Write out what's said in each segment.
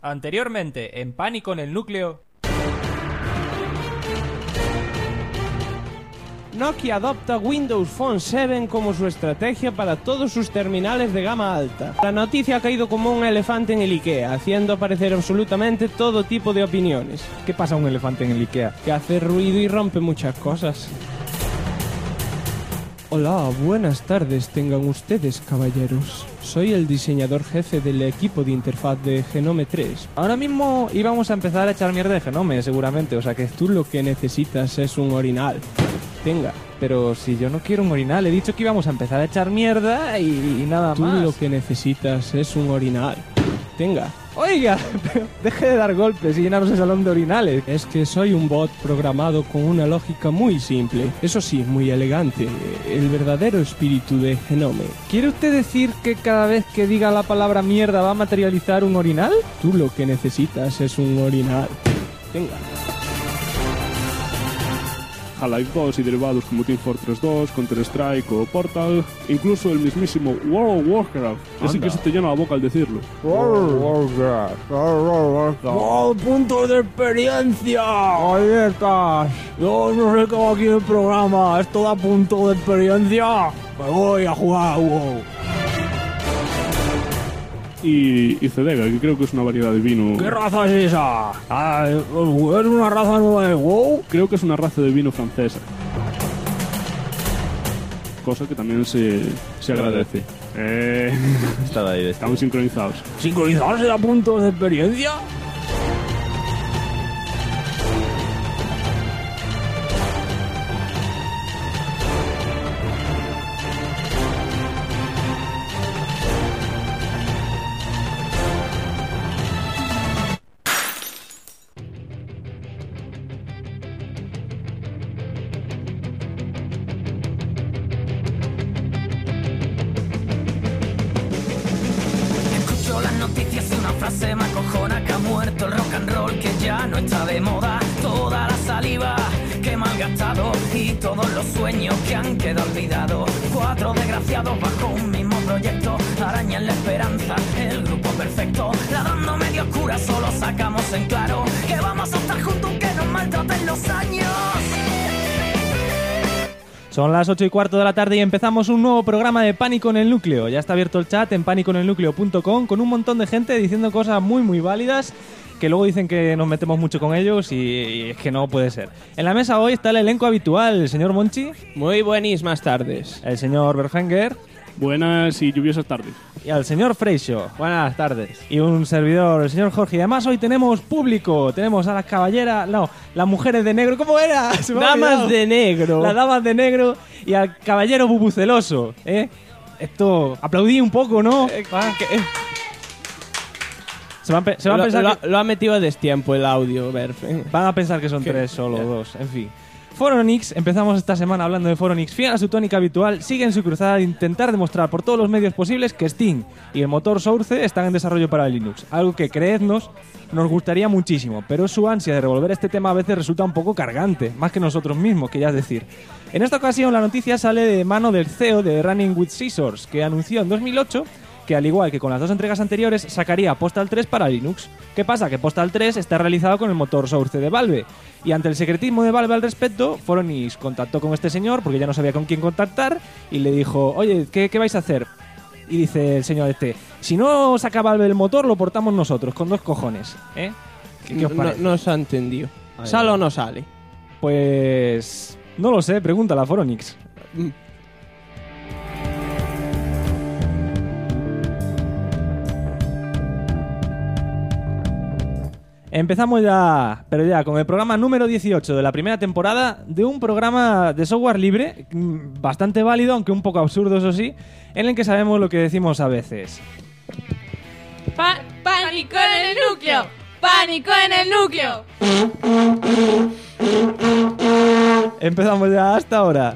Anteriormente, en Pánico en el Núcleo. Nokia adopta Windows Phone 7 como su estrategia para todos sus terminales de gama alta. La noticia ha caído como un elefante en el IKEA, haciendo aparecer absolutamente todo tipo de opiniones. ¿Qué pasa a un elefante en el IKEA? Que hace ruido y rompe muchas cosas. Hola, buenas tardes tengan ustedes, caballeros. Soy el diseñador jefe del equipo de interfaz de Genome 3. Ahora mismo íbamos a empezar a echar mierda de Genome, seguramente, o sea que... Tú lo que necesitas es un orinal. Tenga. Pero si yo no quiero un orinal, he dicho que íbamos a empezar a echar mierda y nada Tú más. Tú lo que necesitas es un orinal. Tenga. Oiga, pero deje de dar golpes y llenarnos el salón de orinales. Es que soy un bot programado con una lógica muy simple, eso sí, muy elegante, el verdadero espíritu de Genome. ¿Quiere usted decir que cada vez que diga la palabra mierda va a materializar un orinal? Tú lo que necesitas es un orinal. Venga. Half-Life 2 y derivados como Team Fortress 2, Counter-Strike o Portal, incluso el mismísimo World of Warcraft. Así que se te llena la boca al decirlo. ¡Oh, puntos de experiencia! ¡Ahí estás! Yo no sé qué va aquí en el programa, esto da punto de experiencia. Me voy a jugar a WoW. Y Cedega, que creo que es una variedad de vino. ¿Qué raza es esa? ¿Es una raza nueva de WoW? Creo que es una raza de vino francesa. Cosa que también se agradece. Estamos sincronizados. ¿Sincronizarse da puntos de experiencia? Se me acojona que ha muerto el rock and roll, que ya no está de moda. Toda la saliva que me han gastado y todos los sueños que han quedado olvidados. 4 desgraciados bajo un mismo proyecto, arañan la esperanza, el grupo perfecto. La dando medio oscura solo sacamos en claro que vamos a estar juntos, que nos maltraten los años. Son las 8:15 de la tarde y empezamos un nuevo programa de Pánico en el Núcleo. Ya está abierto el chat en panicoenelnucleo.com con un montón de gente diciendo cosas muy muy válidas que luego dicen que nos metemos mucho con ellos y es que no puede ser. En la mesa hoy está el elenco habitual, el señor Monchi. Muy buenísimas tardes. El señor Berfenger. Buenas y lluviosas tardes. Y al señor Freixo. Buenas tardes. Y un servidor, el señor Jorge. Y además hoy tenemos público. Tenemos a las caballeras, no, las mujeres de negro. ¿Cómo era? Damas de negro. Las damas de negro y al caballero bubuceloso. Esto, aplaudí un poco, ¿no? Se van a pensar lo ha metido a destiempo el audio, Berfe. Van a pensar que son 3 solo, 2, en fin. Foronix, empezamos esta semana hablando de Foronix. Fiel a su tónica habitual, sigue en su cruzada de intentar demostrar por todos los medios posibles que Steam y el motor Source están en desarrollo para Linux. Algo que, creednos, nos gustaría muchísimo, pero su ansia de revolver este tema a veces resulta un poco cargante, más que nosotros mismos, que ya es decir. En esta ocasión la noticia sale de mano del CEO de Running with Scissors, que anunció en 2008 que, al igual que con las 2 entregas anteriores, sacaría Postal 3 para Linux. ¿Qué pasa? Que Postal 3 está realizado con el motor Source de Valve. Y ante el secretismo de Valve al respecto, Foronix contactó con este señor porque ya no sabía con quién contactar y le dijo, oye, ¿qué vais a hacer? Y dice el señor si no saca Valve el motor, lo portamos nosotros, con 2 cojones. ¿Qué os parece? No se ha entendido. ¿Sale o no sale? Pues... no lo sé, pregúntale a Foronix. Empezamos ya, pero ya, con el programa número 18 de la primera temporada de un programa de software libre, bastante válido, aunque un poco absurdo, eso sí, en el que sabemos lo que decimos a veces. ¡Pánico en el núcleo! ¡Pánico en el núcleo! Empezamos ya hasta ahora.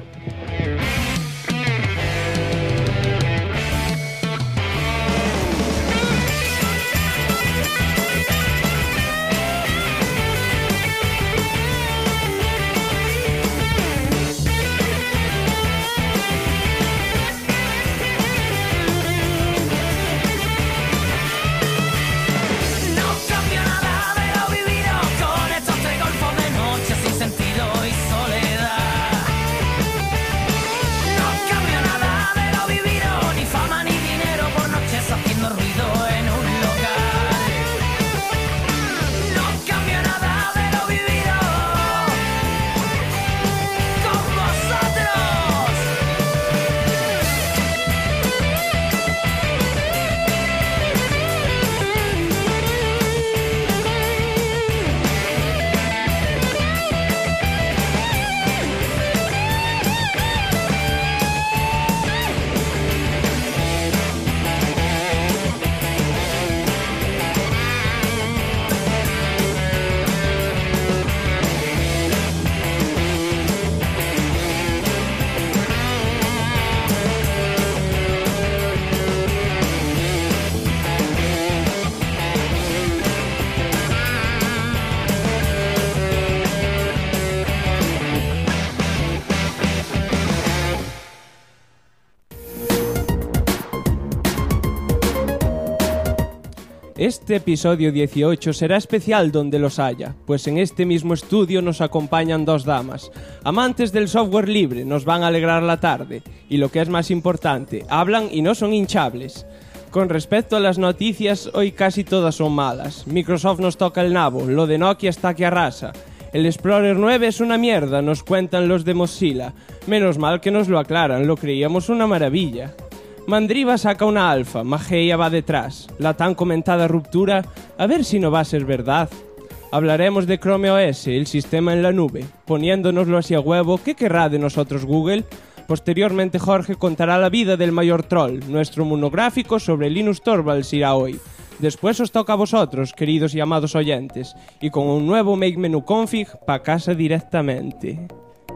No Este episodio 18 será especial donde los haya, pues en este mismo estudio nos acompañan dos damas. Amantes del software libre, nos van a alegrar la tarde. Y lo que es más importante, hablan y no son hinchables. Con respecto a las noticias, hoy casi todas son malas. Microsoft nos toca el nabo, lo de Nokia está que arrasa. El Explorer 9 es una mierda, nos cuentan los de Mozilla. Menos mal que nos lo aclaran, lo creíamos una maravilla. Mandriva saca una alfa, Mageia va detrás. La tan comentada ruptura, a ver si no va a ser verdad. Hablaremos de Chrome OS, el sistema en la nube. Poniéndonoslo así a huevo, ¿qué querrá de nosotros Google? Posteriormente Jorge contará la vida del mayor troll. Nuestro monográfico sobre Linus Torvalds irá hoy. Después os toca a vosotros, queridos y amados oyentes. Y con un nuevo Make Menu Config, pa' casa directamente.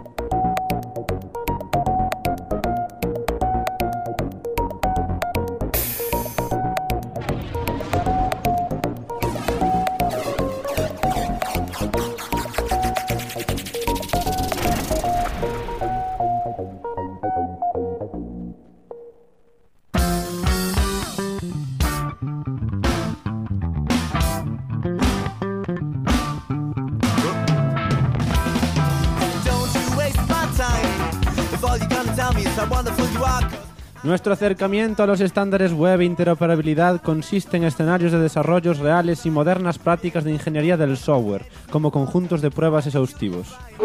Nuestro acercamiento a los estándares web e interoperabilidad consiste en escenarios de desarrollos reales y modernas prácticas de ingeniería del software, como conjuntos de pruebas exhaustivos.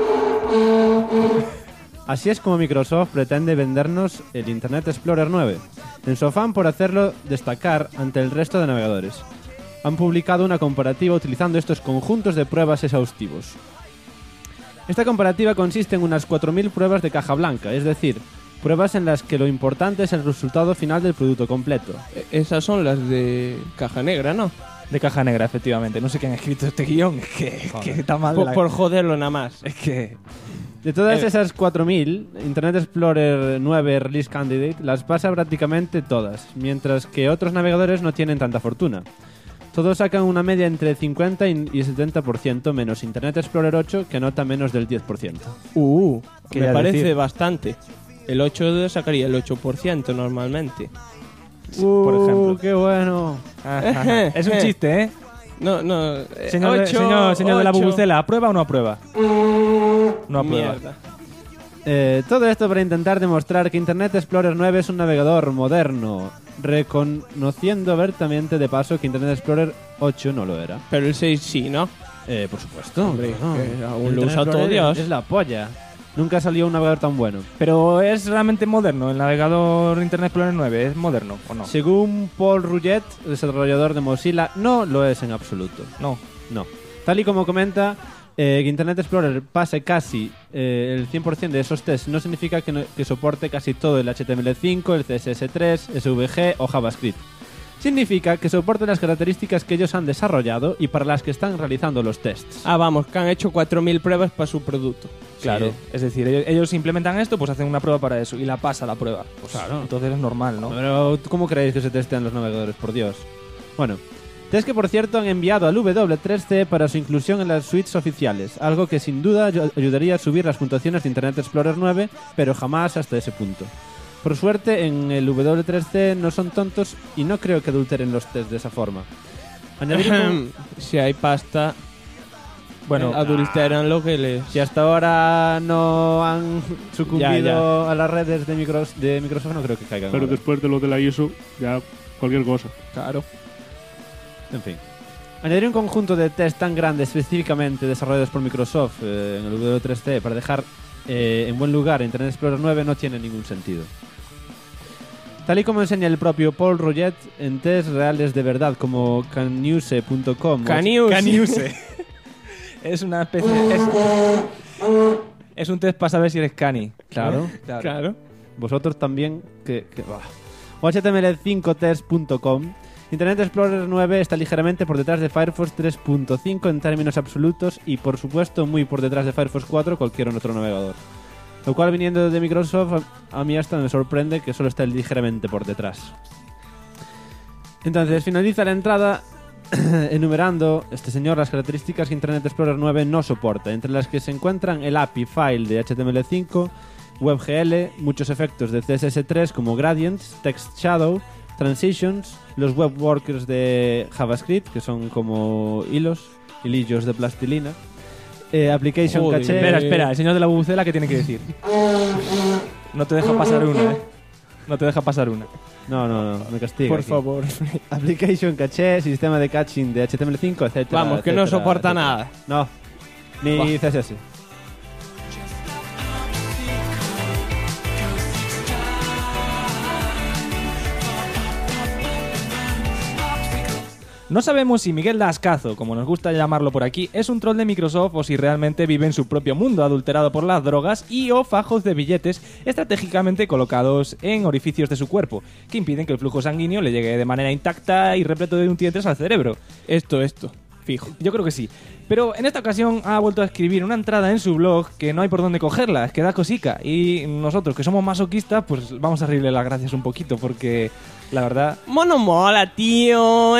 Así es como Microsoft pretende vendernos el Internet Explorer 9, en su afán por hacerlo destacar ante el resto de navegadores. Han publicado una comparativa utilizando estos conjuntos de pruebas exhaustivos. Esta comparativa consiste en unas 4.000 pruebas de caja blanca, es decir, pruebas en las que lo importante es el resultado final del producto completo. Esas son las de caja negra, ¿no? De caja negra, efectivamente. No sé quién ha escrito este guión, es que está mal. Por joderlo nada más. Es que... De todas esas 4.000, Internet Explorer 9 Release Candidate las pasa prácticamente todas, mientras que otros navegadores no tienen tanta fortuna. Todos sacan una media entre 50 y 70%, menos Internet Explorer 8, que anota menos del 10%. Que me parece bastante. El 8 sacaría el 8% normalmente. Por ejemplo. ¡Qué bueno! Es un chiste, ¿eh? No. Señor de la bubucela, ¿aprueba o no aprueba? No aprueba. Mierda. Todo esto para intentar demostrar que Internet Explorer 9 es un navegador moderno, reconociendo abiertamente de paso que Internet Explorer 8 no lo era. Pero el 6 sí, ¿no? Por supuesto. Hombre, no. que aún El lo usa Internet todo Explorer Dios. Es la polla. Nunca salió un navegador tan bueno. Pero ¿es realmente moderno el navegador Internet Explorer 9? ¿Es moderno o no? Según Paul Rouget, desarrollador de Mozilla, no lo es en absoluto. No. Tal y como comenta, que Internet Explorer pase casi el 100% de esos tests no significa que soporte casi todo el HTML5, el CSS3, SVG o JavaScript. Significa que soporte las características que ellos han desarrollado y para las que están realizando los tests. Vamos, que han hecho 4.000 pruebas para su producto. Claro, es decir, ellos implementan esto, pues hacen una prueba para eso y la pasa la prueba. Pues claro. Entonces es normal, ¿no? Pero ¿cómo creéis que se testean los navegadores? Por Dios. Bueno, test que por cierto han enviado al W3C para su inclusión en las suites oficiales, algo que sin duda ayudaría a subir las puntuaciones de Internet Explorer 9, pero jamás hasta ese punto. Por suerte, en el W3C no son tontos y no creo que adulteren los tests de esa forma. Si hay pasta, Bueno, adulteran lo que les... Si hasta ahora no han sucumbido Ya. a las redes de Microsoft, no creo que caigan. Pero ahora. después de lo de la ISO, ya cualquier cosa. Claro. En fin. Añadir un conjunto de test tan grandes específicamente desarrollados por Microsoft en el W3C para dejar en buen lugar Internet Explorer 9 no tiene ningún sentido. Tal y como enseña el propio Paul Rouget en tests reales de verdad como canuse.com. Caniuse. Es una especie... Es un test para saber si eres cani. Claro. Claro. Vosotros también. O html5test.com. Internet Explorer 9 está ligeramente por detrás de Firefox 3.5 en términos absolutos y por supuesto muy por detrás de Firefox 4 o cualquier otro navegador. Lo cual, viniendo de Microsoft, a mí hasta me sorprende que solo esté ligeramente por detrás. Entonces finaliza la entrada enumerando este señor las características que Internet Explorer 9 no soporta, entre las que se encuentran el API file de HTML5, WebGL, muchos efectos de CSS3 como gradients, text shadow, Transitions, los web workers de JavaScript, que son como hilillos de plastilina. Application Joder, Cache. Espera, el señor de la bubucela, ¿qué tiene que decir? No te deja pasar una, ¿eh? No te deja pasar una. No, me castiga. Por aquí. favor. Application Cache, sistema de caching de HTML5, etcétera. Vamos, que no etcétera, soporta etcétera. nada. No, ni CSS. No sabemos si Miguel Dascazo, como nos gusta llamarlo por aquí, es un troll de Microsoft o si realmente vive en su propio mundo adulterado por las drogas y o fajos de billetes estratégicamente colocados en orificios de su cuerpo, que impiden que el flujo sanguíneo le llegue de manera intacta y repleto de nutrientes al cerebro. Esto, fijo. Yo creo que sí. Pero en esta ocasión ha vuelto a escribir una entrada en su blog que no hay por dónde cogerla, es que da cosica. Y nosotros, que somos masoquistas, pues vamos a reírle las gracias un poquito, porque la verdad... Mono mola, tío,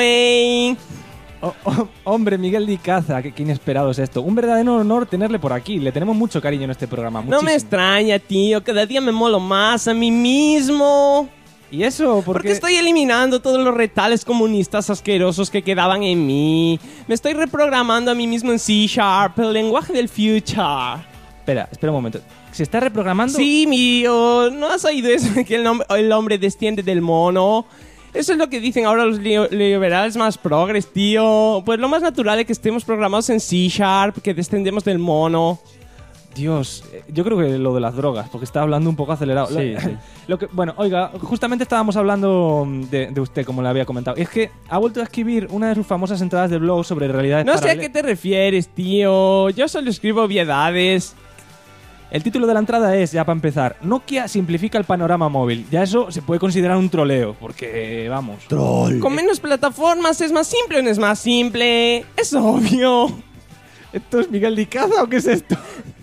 Hombre, Miguel Dicaza, qué inesperado es esto. Un verdadero honor tenerle por aquí. Le tenemos mucho cariño en este programa. No me muchísimo. extraña, tío. Cada día me molo más a mí mismo. ¿Y eso? Porque estoy eliminando todos los retales comunistas asquerosos que quedaban en mí. Me estoy reprogramando a mí mismo en C#, el lenguaje del future. Espera un momento. ¿Se está reprogramando? Sí, mío. ¿No has oído eso de que el hombre desciende del mono? Eso es lo que dicen ahora los liberales más progres, tío. Pues lo más natural es que estemos programados en C#, que descendemos del mono. Dios, yo creo que lo de las drogas, porque está hablando un poco acelerado. Sí. Bueno, oiga, justamente estábamos hablando de usted, como le había comentado. Y es que ha vuelto a escribir una de sus famosas entradas de blog sobre realidades No sé a paralelas. qué te refieres, tío. Yo solo escribo obviedades. El título de la entrada es, ya para empezar, Nokia simplifica el panorama móvil. Ya eso se puede considerar un troleo, porque, vamos... Con menos plataformas es más simple o no es más simple. Es obvio. ¿Esto es Miguel Dicaza o qué es esto?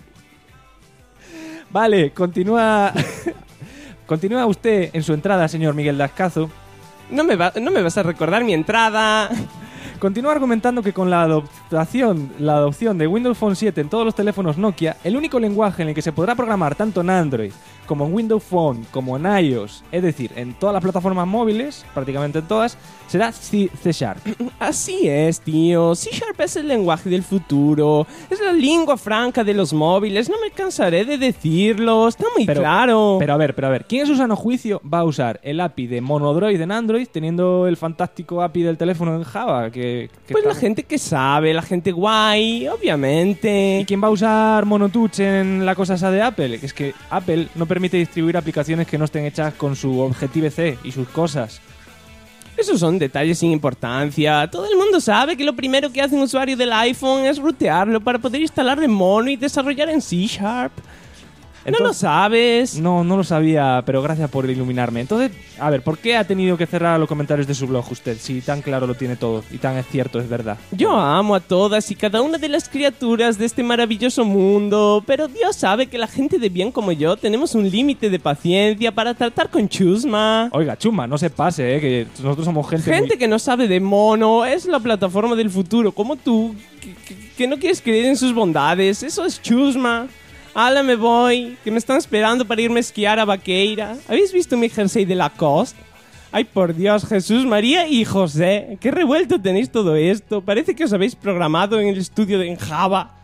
Vale, continúa... Continúa usted en su entrada, señor Miguel Dascazo. No me vas a recordar mi entrada. Continúa argumentando que con la adopción de Windows Phone 7 en todos los teléfonos Nokia, el único lenguaje en el que se podrá programar tanto en Android como en Windows Phone como en iOS, es decir, en todas las plataformas móviles, prácticamente en todas, será C#. Así es, tío. C# es el lenguaje del futuro. Es la lengua franca de los móviles. No me cansaré de decirlo. Está muy claro. Pero a ver, ¿quién en su sano juicio va a usar el API de Monodroid en Android teniendo el fantástico API del teléfono en Java? Pues la gente que sabe, la gente guay, obviamente. ¿Y quién va a usar Monotouch en la cosa esa de Apple? Es que Apple no permite distribuir aplicaciones que no estén hechas con su Objective-C y sus cosas. Esos son detalles sin importancia. Todo el mundo sabe que lo primero que hace un usuario del iPhone es rootearlo para poder instalarle Mono y desarrollar en C#. ¿No lo sabes? No lo sabía, pero gracias por iluminarme. Entonces, a ver, ¿por qué ha tenido que cerrar los comentarios de su blog usted? Si tan claro lo tiene todo y tan es cierto, es verdad. Yo amo a todas y cada una de las criaturas de este maravilloso mundo, pero Dios sabe que la gente de bien como yo tenemos un límite de paciencia para tratar con chusma. Oiga, chuma, no se pase, que nosotros somos gente Que no sabe de mono, es la plataforma del futuro, como tú, que no quieres creer en sus bondades. Eso es chusma. ¡Hala, me voy! Que me están esperando para irme a esquiar a Vaqueira. ¿Habéis visto mi jersey de Lacoste? ¡Ay, por Dios! Jesús, María y José. ¡Qué revuelto tenéis todo esto! Parece que os habéis programado en el estudio en Java.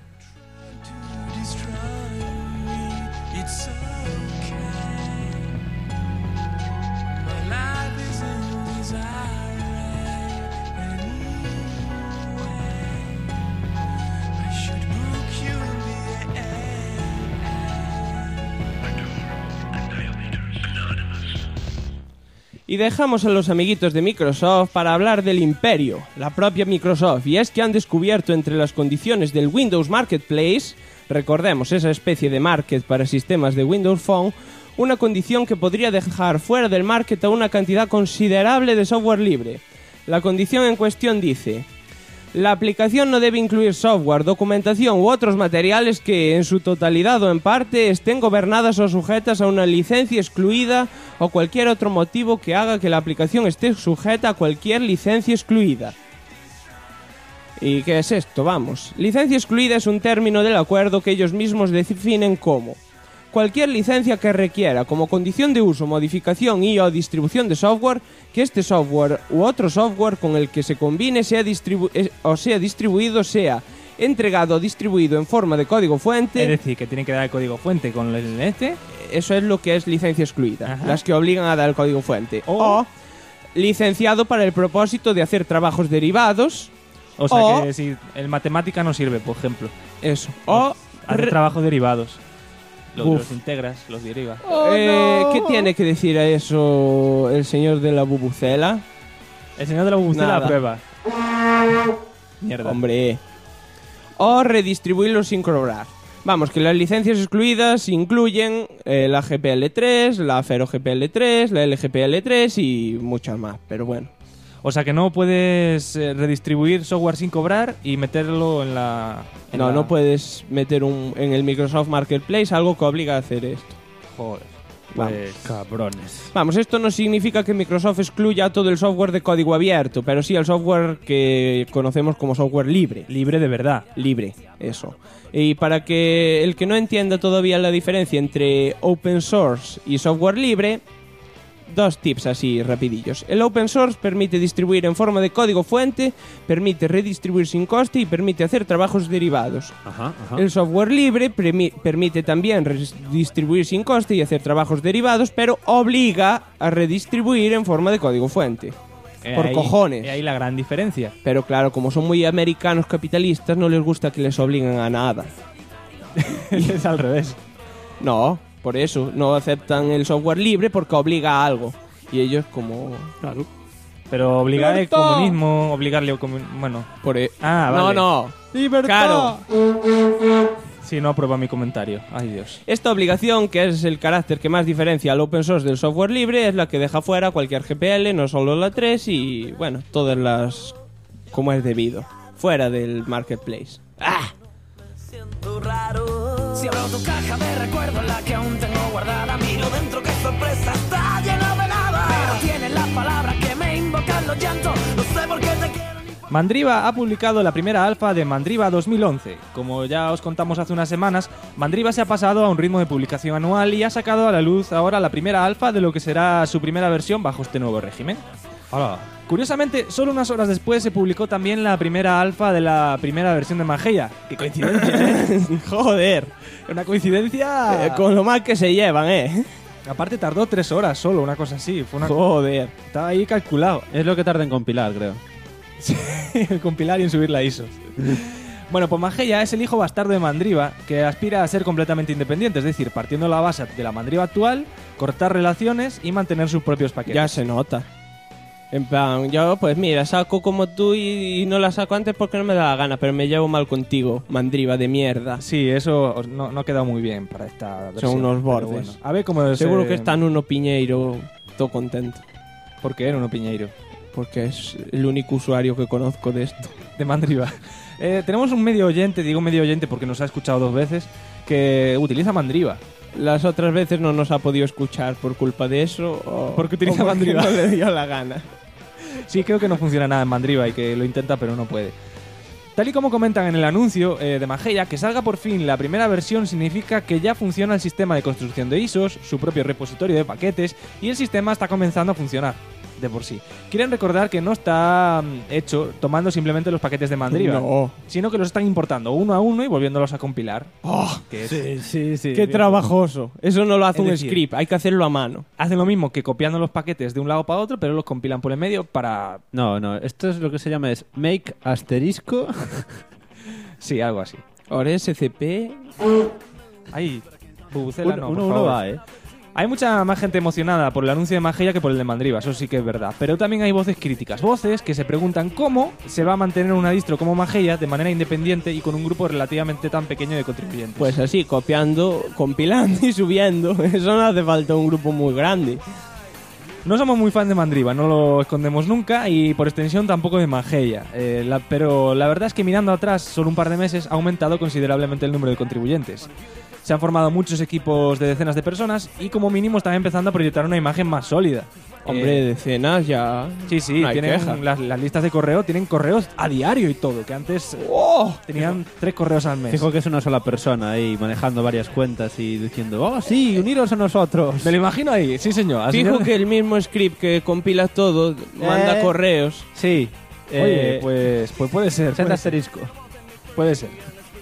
Y dejamos a los amiguitos de Microsoft para hablar del imperio, la propia Microsoft. Y es que han descubierto entre las condiciones del Windows Marketplace, recordemos esa especie de market para sistemas de Windows Phone, una condición que podría dejar fuera del market a una cantidad considerable de software libre. La condición en cuestión dice: la aplicación no debe incluir software, documentación u otros materiales que, en su totalidad o en parte, estén gobernadas o sujetas a una licencia excluida o cualquier otro motivo que haga que la aplicación esté sujeta a cualquier licencia excluida. ¿Y qué es esto? Vamos. Licencia excluida es un término del acuerdo que ellos mismos definen como cualquier licencia que requiera como condición de uso, modificación y o distribución de software que este software u otro software con el que se combine sea distribuido, sea entregado o distribuido en forma de código fuente. Es decir, que tienen que dar el código fuente con el este. Eso es lo que es licencia excluida, Ajá. las que obligan a dar el código fuente. O licenciado para el propósito de hacer trabajos derivados. O sea O- que si el matemática no sirve, por ejemplo. Eso. O Hacer trabajos derivados. Uf. Los integras, los derivas. ¿Qué tiene que decir a eso el señor de la bubucela? El señor de la bubucela Nada. aprueba. Mierda. Hombre. O redistribuirlo sin cobrar. Vamos, que las licencias excluidas incluyen la GPL3, la Fero GPL3, la LGPL3 y muchas más, pero bueno. O sea que no puedes redistribuir software sin cobrar y meterlo en la... No puedes meter en el Microsoft Marketplace algo que obliga a hacer esto. Joder. Vamos. Cabrones. Vamos, esto no significa que Microsoft excluya todo el software de código abierto, pero sí el software que conocemos como software libre. Libre de verdad. Libre, eso. Y para que el que no entienda todavía la diferencia entre open source y software libre, dos tips así rapidillos. El open source permite distribuir en forma de código fuente, permite redistribuir sin coste y permite hacer trabajos derivados. Ajá. El software libre permite también redistribuir sin coste y hacer trabajos derivados, pero obliga a redistribuir en forma de código fuente. Por cojones. Y ahí la gran diferencia. Pero claro, como son muy americanos capitalistas, no les gusta que les obliguen a nada. Es al revés. No, por eso, no aceptan el software libre porque obliga a algo. Y ellos como... Claro. Pero obligar el ¡Libertad! comunismo, obligarle al comunismo... Bueno, vale. No. ¡Libertad! Claro. Sí, no aprueba mi comentario. Ay, Dios. Esta obligación, que es el carácter que más diferencia al open source del software libre, es la que deja fuera cualquier GPL, no solo la 3 y, bueno, todas las... como es debido. Fuera del marketplace. ¡Ah! Siento raro. Si abro tu caja de recuerdos, la que aún tengo guardada, miro dentro, qué sorpresa, está llena de nada. Pero tiene las palabras que me invocan los llantos. No sé por qué te quiero. Mandriva ha publicado la primera alfa de Mandriva 2011. Como ya os contamos hace unas semanas, Mandriva se ha pasado a un ritmo de publicación anual y ha sacado a la luz ahora la primera alfa de lo que será su primera versión bajo este nuevo régimen. Hola. Curiosamente, solo unas horas después se publicó también la primera alfa de la primera versión de Mageia. ¡Qué coincidencia! Joder. Una coincidencia... Con lo mal que se llevan, Aparte tardó 3 horas solo, una cosa así. Fue una... Joder. Estaba ahí calculado. Es lo que tarda en compilar, creo. En compilar y en subir la ISO. Bueno, pues Mageia es el hijo bastardo de Mandriva, que aspira a ser completamente independiente, es decir, partiendo la base de la Mandriva actual, cortar relaciones y mantener sus propios paquetes. Ya se nota. En plan, yo pues mira, saco como tú y no la saco antes porque no me da la gana, pero me llevo mal contigo, mandriva de mierda. Sí, eso no ha quedado muy bien para esta versión. Son unos pero bordes. bueno. A ver cómo es, Seguro que está Nuno Piñeiro todo contento, ¿Por qué Nuno Piñeiro? porque es el único usuario que conozco de esto. De Mandriva. Tenemos un medio oyente, digo medio oyente porque nos ha escuchado 2 veces, que utiliza Mandriva. Las otras veces no nos ha podido escuchar por culpa de eso o Porque utiliza o Mandriva. no le dio la gana. Sí, creo que no funciona nada en Mandriva y que lo intenta pero no puede. Tal y como comentan en el anuncio de Mageia, que salga por fin la primera versión significa que ya funciona el sistema de construcción de ISOs, su propio repositorio de paquetes y el sistema está comenzando a funcionar de por sí. Quieren recordar que no está hecho tomando simplemente los paquetes de Mandriva, No. sino que los están importando uno a uno y volviéndolos a compilar. Que es- Sí. Qué trabajoso. Eso no lo hace Es un decir, script, hay que hacerlo a mano. Hacen lo mismo que copiando los paquetes de un lado para otro, pero los compilan por el medio para... No, esto es lo que se llama es make asterisco. Sí, algo así. Ahora SCP... Ahí, bubucela no, por uno favor. va, Hay mucha más gente emocionada por el anuncio de Mageia que por el de Mandriva, eso sí que es verdad. Pero también hay voces críticas, voces que se preguntan cómo se va a mantener una distro como Mageia de manera independiente y con un grupo relativamente tan pequeño de contribuyentes. Pues así, copiando, compilando y subiendo. Eso no hace falta un grupo muy grande. No somos muy fan de Mandriva, no lo escondemos nunca y por extensión tampoco de Mageia. Pero la verdad es que mirando atrás, solo un par de meses, ha aumentado considerablemente el número de contribuyentes. Se han formado muchos equipos de decenas de personas y como mínimo están empezando a proyectar una imagen más sólida. Hombre, decenas ya. Sí, no hay queja. tienen las listas de correo, tienen correos a diario y todo, que antes tenían 3 correos al mes. Fijo que es una sola persona ahí manejando varias cuentas y diciendo, oh sí, uniros a nosotros. Me lo imagino ahí, sí señor. Fijo que el mismo script que compila todo manda correos. Sí. Oye, pues puede ser. Senda asterisco. Puede ser.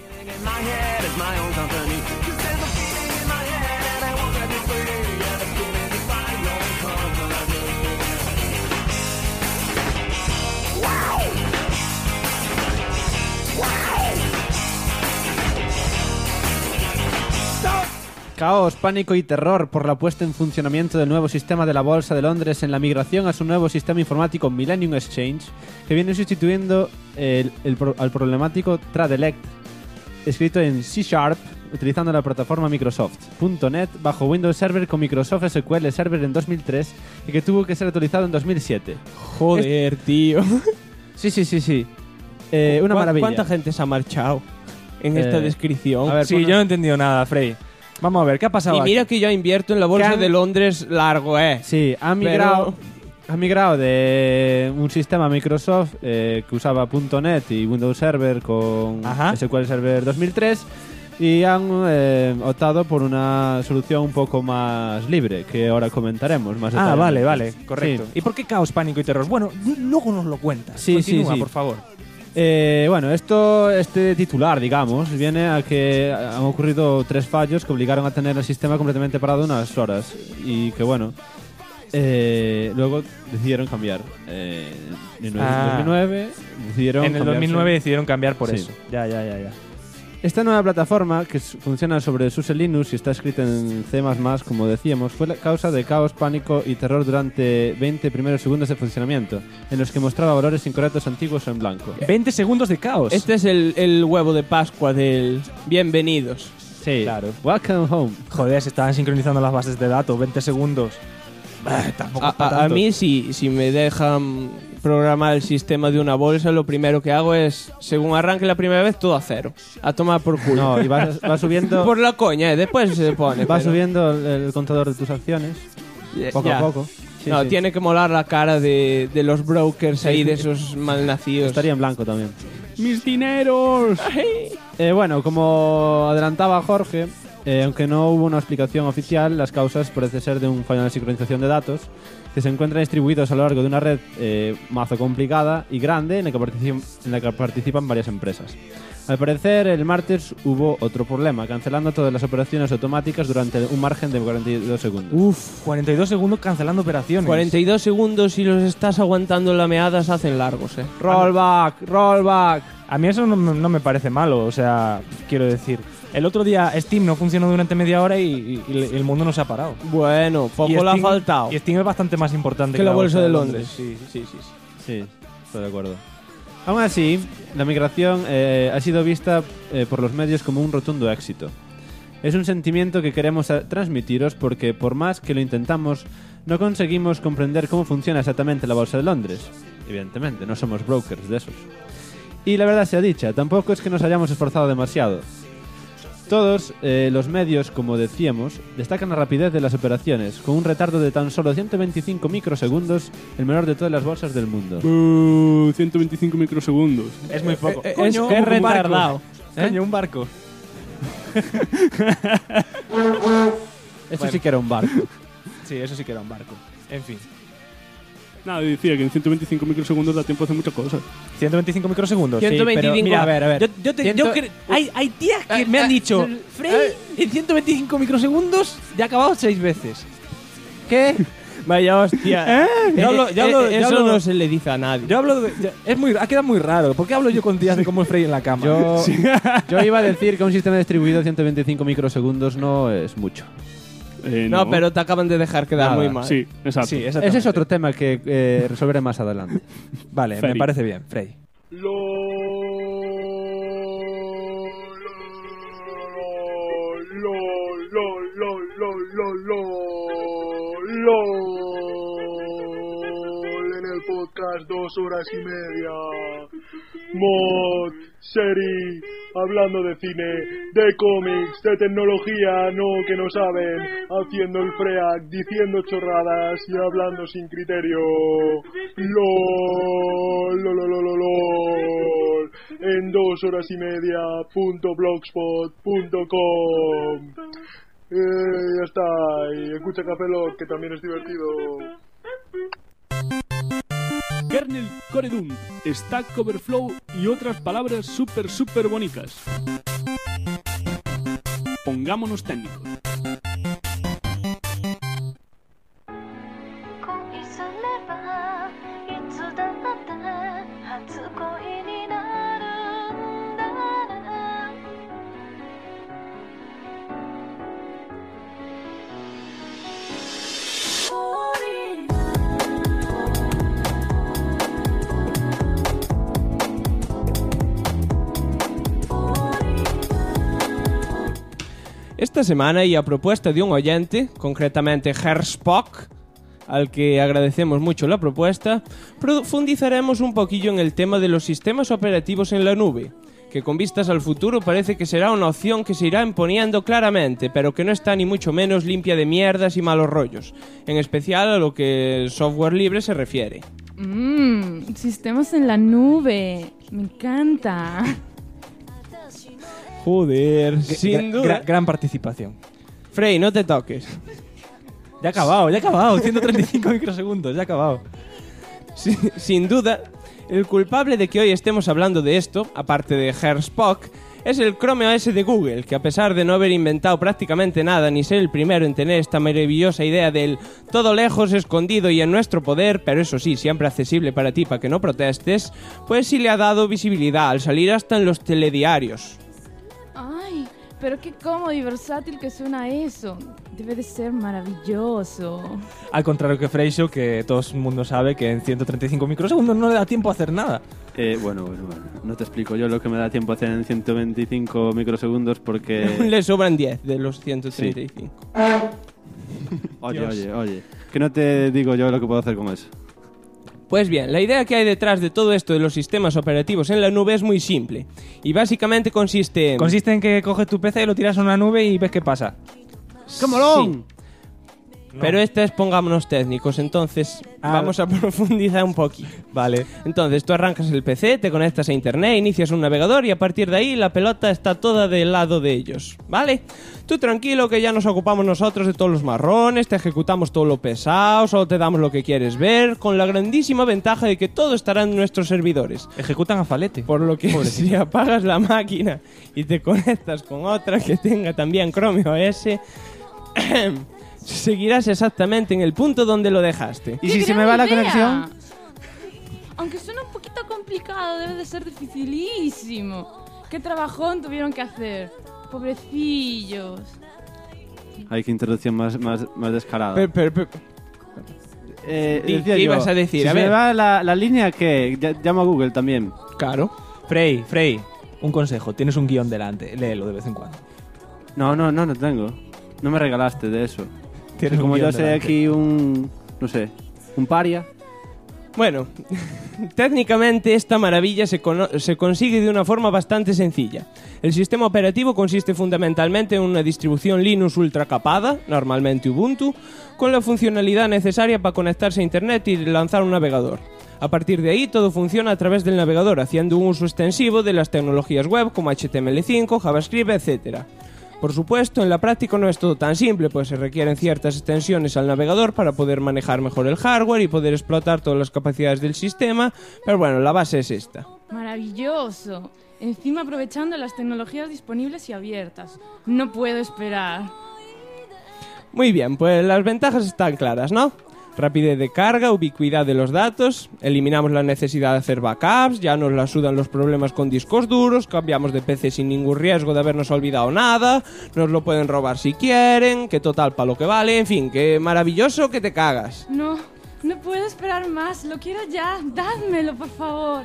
Caos, pánico y terror por la puesta en funcionamiento del nuevo sistema de la Bolsa de Londres en la migración a su nuevo sistema informático Millennium Exchange, que viene sustituyendo al problemático Tradelect, escrito en C#, utilizando la plataforma Microsoft.net bajo Windows Server con Microsoft SQL Server en 2003 y que tuvo que ser actualizado en 2007. Joder, tío. Sí. Una maravilla. ¿Cuánta gente se ha marchado en esta descripción? a ver, Sí, yo no he entendido nada, Frey. Vamos a ver, ¿qué ha pasado Y mira aquí? que yo invierto en la bolsa de Londres largo, Sí, ha migrado de un sistema Microsoft que usaba .NET y Windows Server con SQL Server 2003 y han optado por una solución un poco más libre, que ahora comentaremos más detalladamente. Vale, correcto. Sí. ¿Y por qué caos, pánico y terror? Bueno, luego nos lo cuentas. Sí, Continúa, sí. por favor. Bueno, este titular, digamos, viene a que han ocurrido 3 fallos que obligaron a tener el sistema completamente parado unas horas y que, bueno, luego decidieron cambiar. En el 2009 decidieron En el cambiarse. 2009 decidieron cambiar por Sí. eso. Ya. Esta nueva plataforma, que funciona sobre SUSE Linux y está escrita en C++, como decíamos, fue la causa de caos, pánico y terror durante 20 primeros segundos de funcionamiento, en los que mostraba valores incorrectos antiguos o en blanco. 20 segundos de caos. Este es el huevo de Pascua del bienvenidos. Sí, Claro. Welcome home. Joder, se estaban sincronizando las bases de datos. 20 segundos. Tampoco es para A tanto. mí, si me dejan programar el sistema de una bolsa, lo primero que hago es, según arranque la primera vez, todo a cero. A tomar por culo. No, y va subiendo, Por la coña, después se pone. va pero- subiendo el contador de tus acciones, poco Ya. a poco. Sí, no, sí. tiene que molar la cara de los brokers ahí, de esos malnacidos. Estaría en blanco también. ¡Mis dineros! Bueno, como adelantaba Jorge, aunque no hubo una explicación oficial, las causas parece ser de un fallo en la sincronización de datos que se encuentran distribuidos a lo largo de una red mazo complicada y grande en la que participan varias empresas. Al parecer, el martes hubo otro problema, cancelando todas las operaciones automáticas durante un margen de 42 segundos. Uf, 42 segundos cancelando operaciones. 42 segundos y los estás aguantando la meada se hacen largos, Rollback. A mí eso no me parece malo, o sea, quiero decir. El otro día Steam no funcionó durante media hora y el mundo no se ha parado. Bueno, Y poco le ha Steam- faltado. Y Steam es bastante más importante Que la bolsa de Londres. Sí. Sí, estoy de acuerdo. Aún así, la migración ha sido vista por los medios como un rotundo éxito. Es un sentimiento que queremos transmitiros porque, por más que lo intentamos, no conseguimos comprender cómo funciona exactamente la Bolsa de Londres. Evidentemente, no somos brokers de esos. Y la verdad sea dicha, tampoco es que nos hayamos esforzado demasiado. Todos los medios, como decíamos, destacan la rapidez de las operaciones, con un retardo de tan solo 125 microsegundos, el menor de todas las bolsas del mundo. 125 microsegundos. Es muy poco. Es Coño, que es un barco. retardado. Coño, un barco. Eso sí que era un barco. Sí, eso sí que era un barco. En fin. Nada, decía que en 125 microsegundos da tiempo a hacer muchas cosas. 125 microsegundos. 125. Sí, pero mira, A ver. Hay tías que me han dicho, Frey, en 125 microsegundos ya he acabado 6 veces. ¿Qué? Vaya hostia. Yo hablo- Eso no se le dice a nadie. Yo hablo ha quedado muy raro. ¿Por qué hablo yo con tías de cómo es Frey en la cama? Yo iba a decir que un sistema distribuido de 125 microsegundos no es mucho. No, pero te acaban de dejar quedar Nada, muy mal. Sí, exacto. Sí, exactamente. Ese es otro tema que resolveré más adelante. Vale, me Feri. parece bien, Frey. En el podcast 2 horas y media. Mod, serie, hablando de cine, de cómics, de tecnología, no que no saben, haciendo el freak, diciendo chorradas y hablando sin criterio. LOL. En 2 horas y media.blogspot.com. Ya está, y escucha Café Lock, que también es divertido. Kernel, Core Doom, Stack Overflow y otras palabras súper bonitas. Pongámonos técnicos. Esta semana, y a propuesta de un oyente, concretamente Herspock, al que agradecemos mucho la propuesta, profundizaremos un poquillo en el tema de los sistemas operativos en la nube, que con vistas al futuro parece que será una opción que se irá imponiendo claramente, pero que no está ni mucho menos limpia de mierdas y malos rollos, en especial a lo que el software libre se refiere. Sistemas en la nube, me encanta. Joder, sin duda. Gran participación. Frey, no te toques. Ya ha acabado. 135 microsegundos, ya ha acabado. Sin duda, el culpable de que hoy estemos hablando de esto, aparte de Herspock, es el Chrome OS de Google, que a pesar de no haber inventado prácticamente nada ni ser el primero en tener esta maravillosa idea del todo lejos, escondido y en nuestro poder, pero eso sí, siempre accesible para ti para que no protestes, pues sí le ha dado visibilidad al salir hasta en los telediarios. Ay, pero qué cómodo y versátil que suena eso. Debe de ser maravilloso. Al contrario que Freixo, que todo el mundo sabe que en 135 microsegundos no le da tiempo a hacer nada. Bueno. No te explico yo lo que me da tiempo a hacer en 125 microsegundos porque... Le sobran 10 de los 135. Sí. Oye. Que no te digo yo lo que puedo hacer con eso. Pues bien, la idea que hay detrás de todo esto de los sistemas operativos en la nube es muy simple. Y básicamente consiste en... Consiste en que coges tu PC, lo tiras a una nube y ves qué pasa. ¡Qué molón! Sí. No. Pero esta es pongámonos técnicos, entonces vamos a profundizar un poquito. Vale. Entonces tú arrancas el PC, te conectas a internet, inicias un navegador y a partir de ahí la pelota está toda del lado de ellos, ¿vale? Tú tranquilo que ya nos ocupamos nosotros de todos los marrones, te ejecutamos todo lo pesado, solo te damos lo que quieres ver, con la grandísima ventaja de que todo estará en nuestros servidores. Ejecutan a falete. Por lo que si apagas la máquina y te conectas con otra que tenga también Chrome OS... seguirás exactamente en el punto donde lo dejaste. ¿Y si se me va la conexión? Aunque suena un poquito complicado, debe de ser dificilísimo. ¿Qué trabajón tuvieron que hacer? Pobrecillos. Ay, qué introducción más descarada. ¿Qué ibas a decir? Si a se ver. me va la línea, ¿qué? Llamo a Google también. Claro. Frey, un consejo. Tienes un guión delante, léelo de vez en cuando. No tengo. No me regalaste de eso. Como yo sé aquí un paria. Bueno, técnicamente esta maravilla se consigue de una forma bastante sencilla. El sistema operativo consiste fundamentalmente en una distribución Linux ultracapada, normalmente Ubuntu, con la funcionalidad necesaria para conectarse a internet y lanzar un navegador. A partir de ahí todo funciona a través del navegador, haciendo un uso extensivo de las tecnologías web como HTML5, JavaScript, etc. Por supuesto, en la práctica no es todo tan simple, pues se requieren ciertas extensiones al navegador para poder manejar mejor el hardware y poder explotar todas las capacidades del sistema, pero bueno, la base es esta. ¡Maravilloso! Encima aprovechando las tecnologías disponibles y abiertas. No puedo esperar. Muy bien, pues las ventajas están claras, ¿no? Rapidez de carga, ubicuidad de los datos, eliminamos la necesidad de hacer backups, ya nos la sudan los problemas con discos duros, cambiamos de PC sin ningún riesgo de habernos olvidado nada, nos lo pueden robar si quieren, que total pa' lo que vale, en fin, que maravilloso que te cagas. No puedo esperar más, lo quiero ya, dádmelo por favor.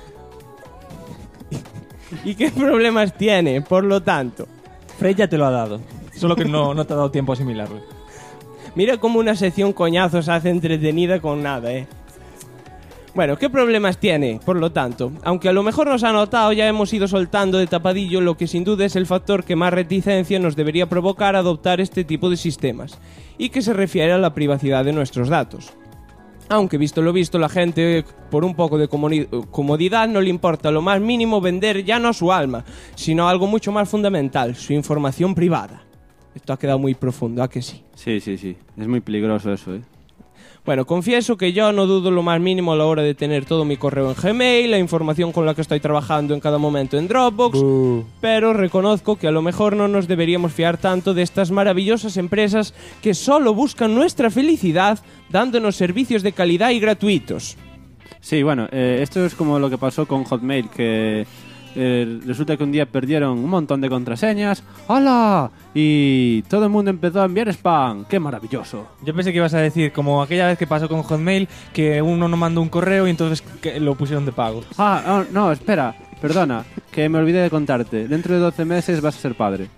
¿Y qué problemas tiene, por lo tanto? Frey ya te lo ha dado, solo que no te ha dado tiempo a asimilarlo. Mira cómo una sección coñazo se hace entretenida con nada, Bueno, ¿qué problemas tiene? Por lo tanto, aunque a lo mejor nos ha notado, ya hemos ido soltando de tapadillo lo que sin duda es el factor que más reticencia nos debería provocar a adoptar este tipo de sistemas, y que se refiere a la privacidad de nuestros datos. Aunque visto lo visto, la gente, por un poco de comodidad, no le importa lo más mínimo vender ya no su alma, sino algo mucho más fundamental, su información privada. Esto ha quedado muy profundo, ¿a que sí? Sí. Es muy peligroso eso, ¿eh? Bueno, confieso que yo no dudo lo más mínimo a la hora de tener todo mi correo en Gmail, la información con la que estoy trabajando en cada momento en Dropbox, pero reconozco que a lo mejor no nos deberíamos fiar tanto de estas maravillosas empresas que solo buscan nuestra felicidad dándonos servicios de calidad y gratuitos. Sí, bueno, esto es como lo que pasó con Hotmail, que resulta que un día perdieron un montón de contraseñas. ¡Hala! Y todo el mundo empezó a enviar spam. ¡Qué maravilloso! Yo pensé que ibas a decir, como aquella vez que pasó con Hotmail, que uno no mandó un correo y entonces que lo pusieron de pago. No, espera, perdona, que me olvidé de contarte. Dentro de 12 meses vas a ser padre.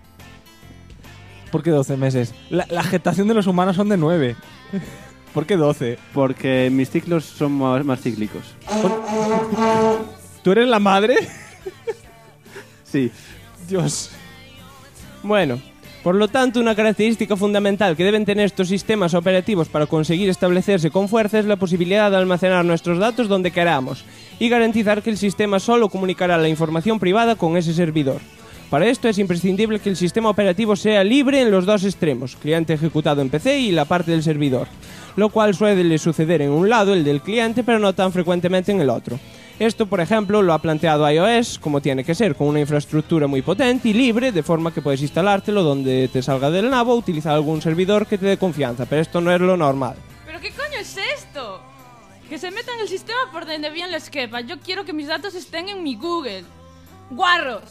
¿Por qué 12 meses? La gestación de los humanos son de 9. ¿Por qué 12? Porque mis ciclos son más cíclicos. ¿Tú eres la madre? Sí. Dios. Bueno, por lo tanto, una característica fundamental que deben tener estos sistemas operativos para conseguir establecerse con fuerza es la posibilidad de almacenar nuestros datos donde queramos y garantizar que el sistema solo comunicará la información privada con ese servidor. Para esto es imprescindible que el sistema operativo sea libre en los dos extremos, cliente ejecutado en PC y la parte del servidor, lo cual suele suceder en un lado, el del cliente, pero no tan frecuentemente en el otro. Esto, por ejemplo, lo ha planteado iOS como tiene que ser, con una infraestructura muy potente y libre, de forma que puedes instalártelo donde te salga del nabo o utilizar algún servidor que te dé confianza, pero esto no es lo normal. ¿Pero qué coño es esto? Que se metan el sistema por donde bien les quepa. Yo quiero que mis datos estén en mi Google. ¡Guarros!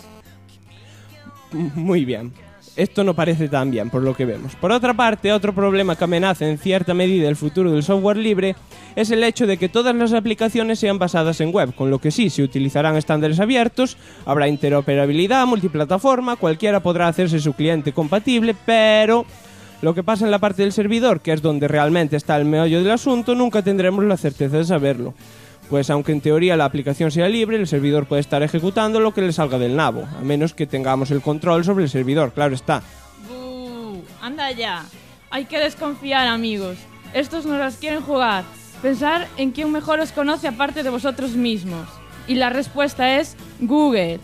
Muy bien. Esto no parece tan bien, por lo que vemos. Por otra parte, otro problema que amenaza en cierta medida el futuro del software libre es el hecho de que todas las aplicaciones sean basadas en web, con lo que sí, se utilizarán estándares abiertos, habrá interoperabilidad, multiplataforma, cualquiera podrá hacerse su cliente compatible, pero lo que pasa en la parte del servidor, que es donde realmente está el meollo del asunto, nunca tendremos la certeza de saberlo. Pues aunque en teoría la aplicación sea libre, el servidor puede estar ejecutando lo que le salga del nabo, a menos que tengamos el control sobre el servidor, claro está. Anda ya. Hay que desconfiar, amigos. Estos no las quieren jugar. Pensar en quién mejor os conoce aparte de vosotros mismos. Y la respuesta es Google.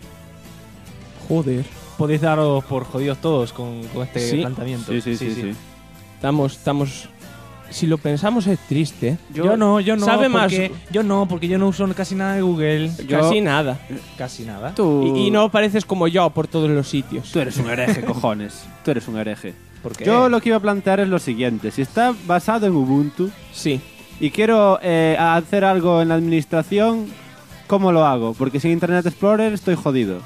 Joder. Podéis daros por jodidos todos con este planteamiento. Sí. Estamos... Si lo pensamos es triste. Yo no. ¿Sabe más? Porque yo no uso casi nada de Google. Casi nada. Casi nada. Y no pareces como yo por todos los sitios. Tú eres un hereje, cojones. Tú eres un hereje. ¿Por qué? Yo lo que iba a plantear es lo siguiente. Si está basado en Ubuntu Sí. y quiero hacer algo en la administración, ¿cómo lo hago? Porque sin Internet Explorer estoy jodido.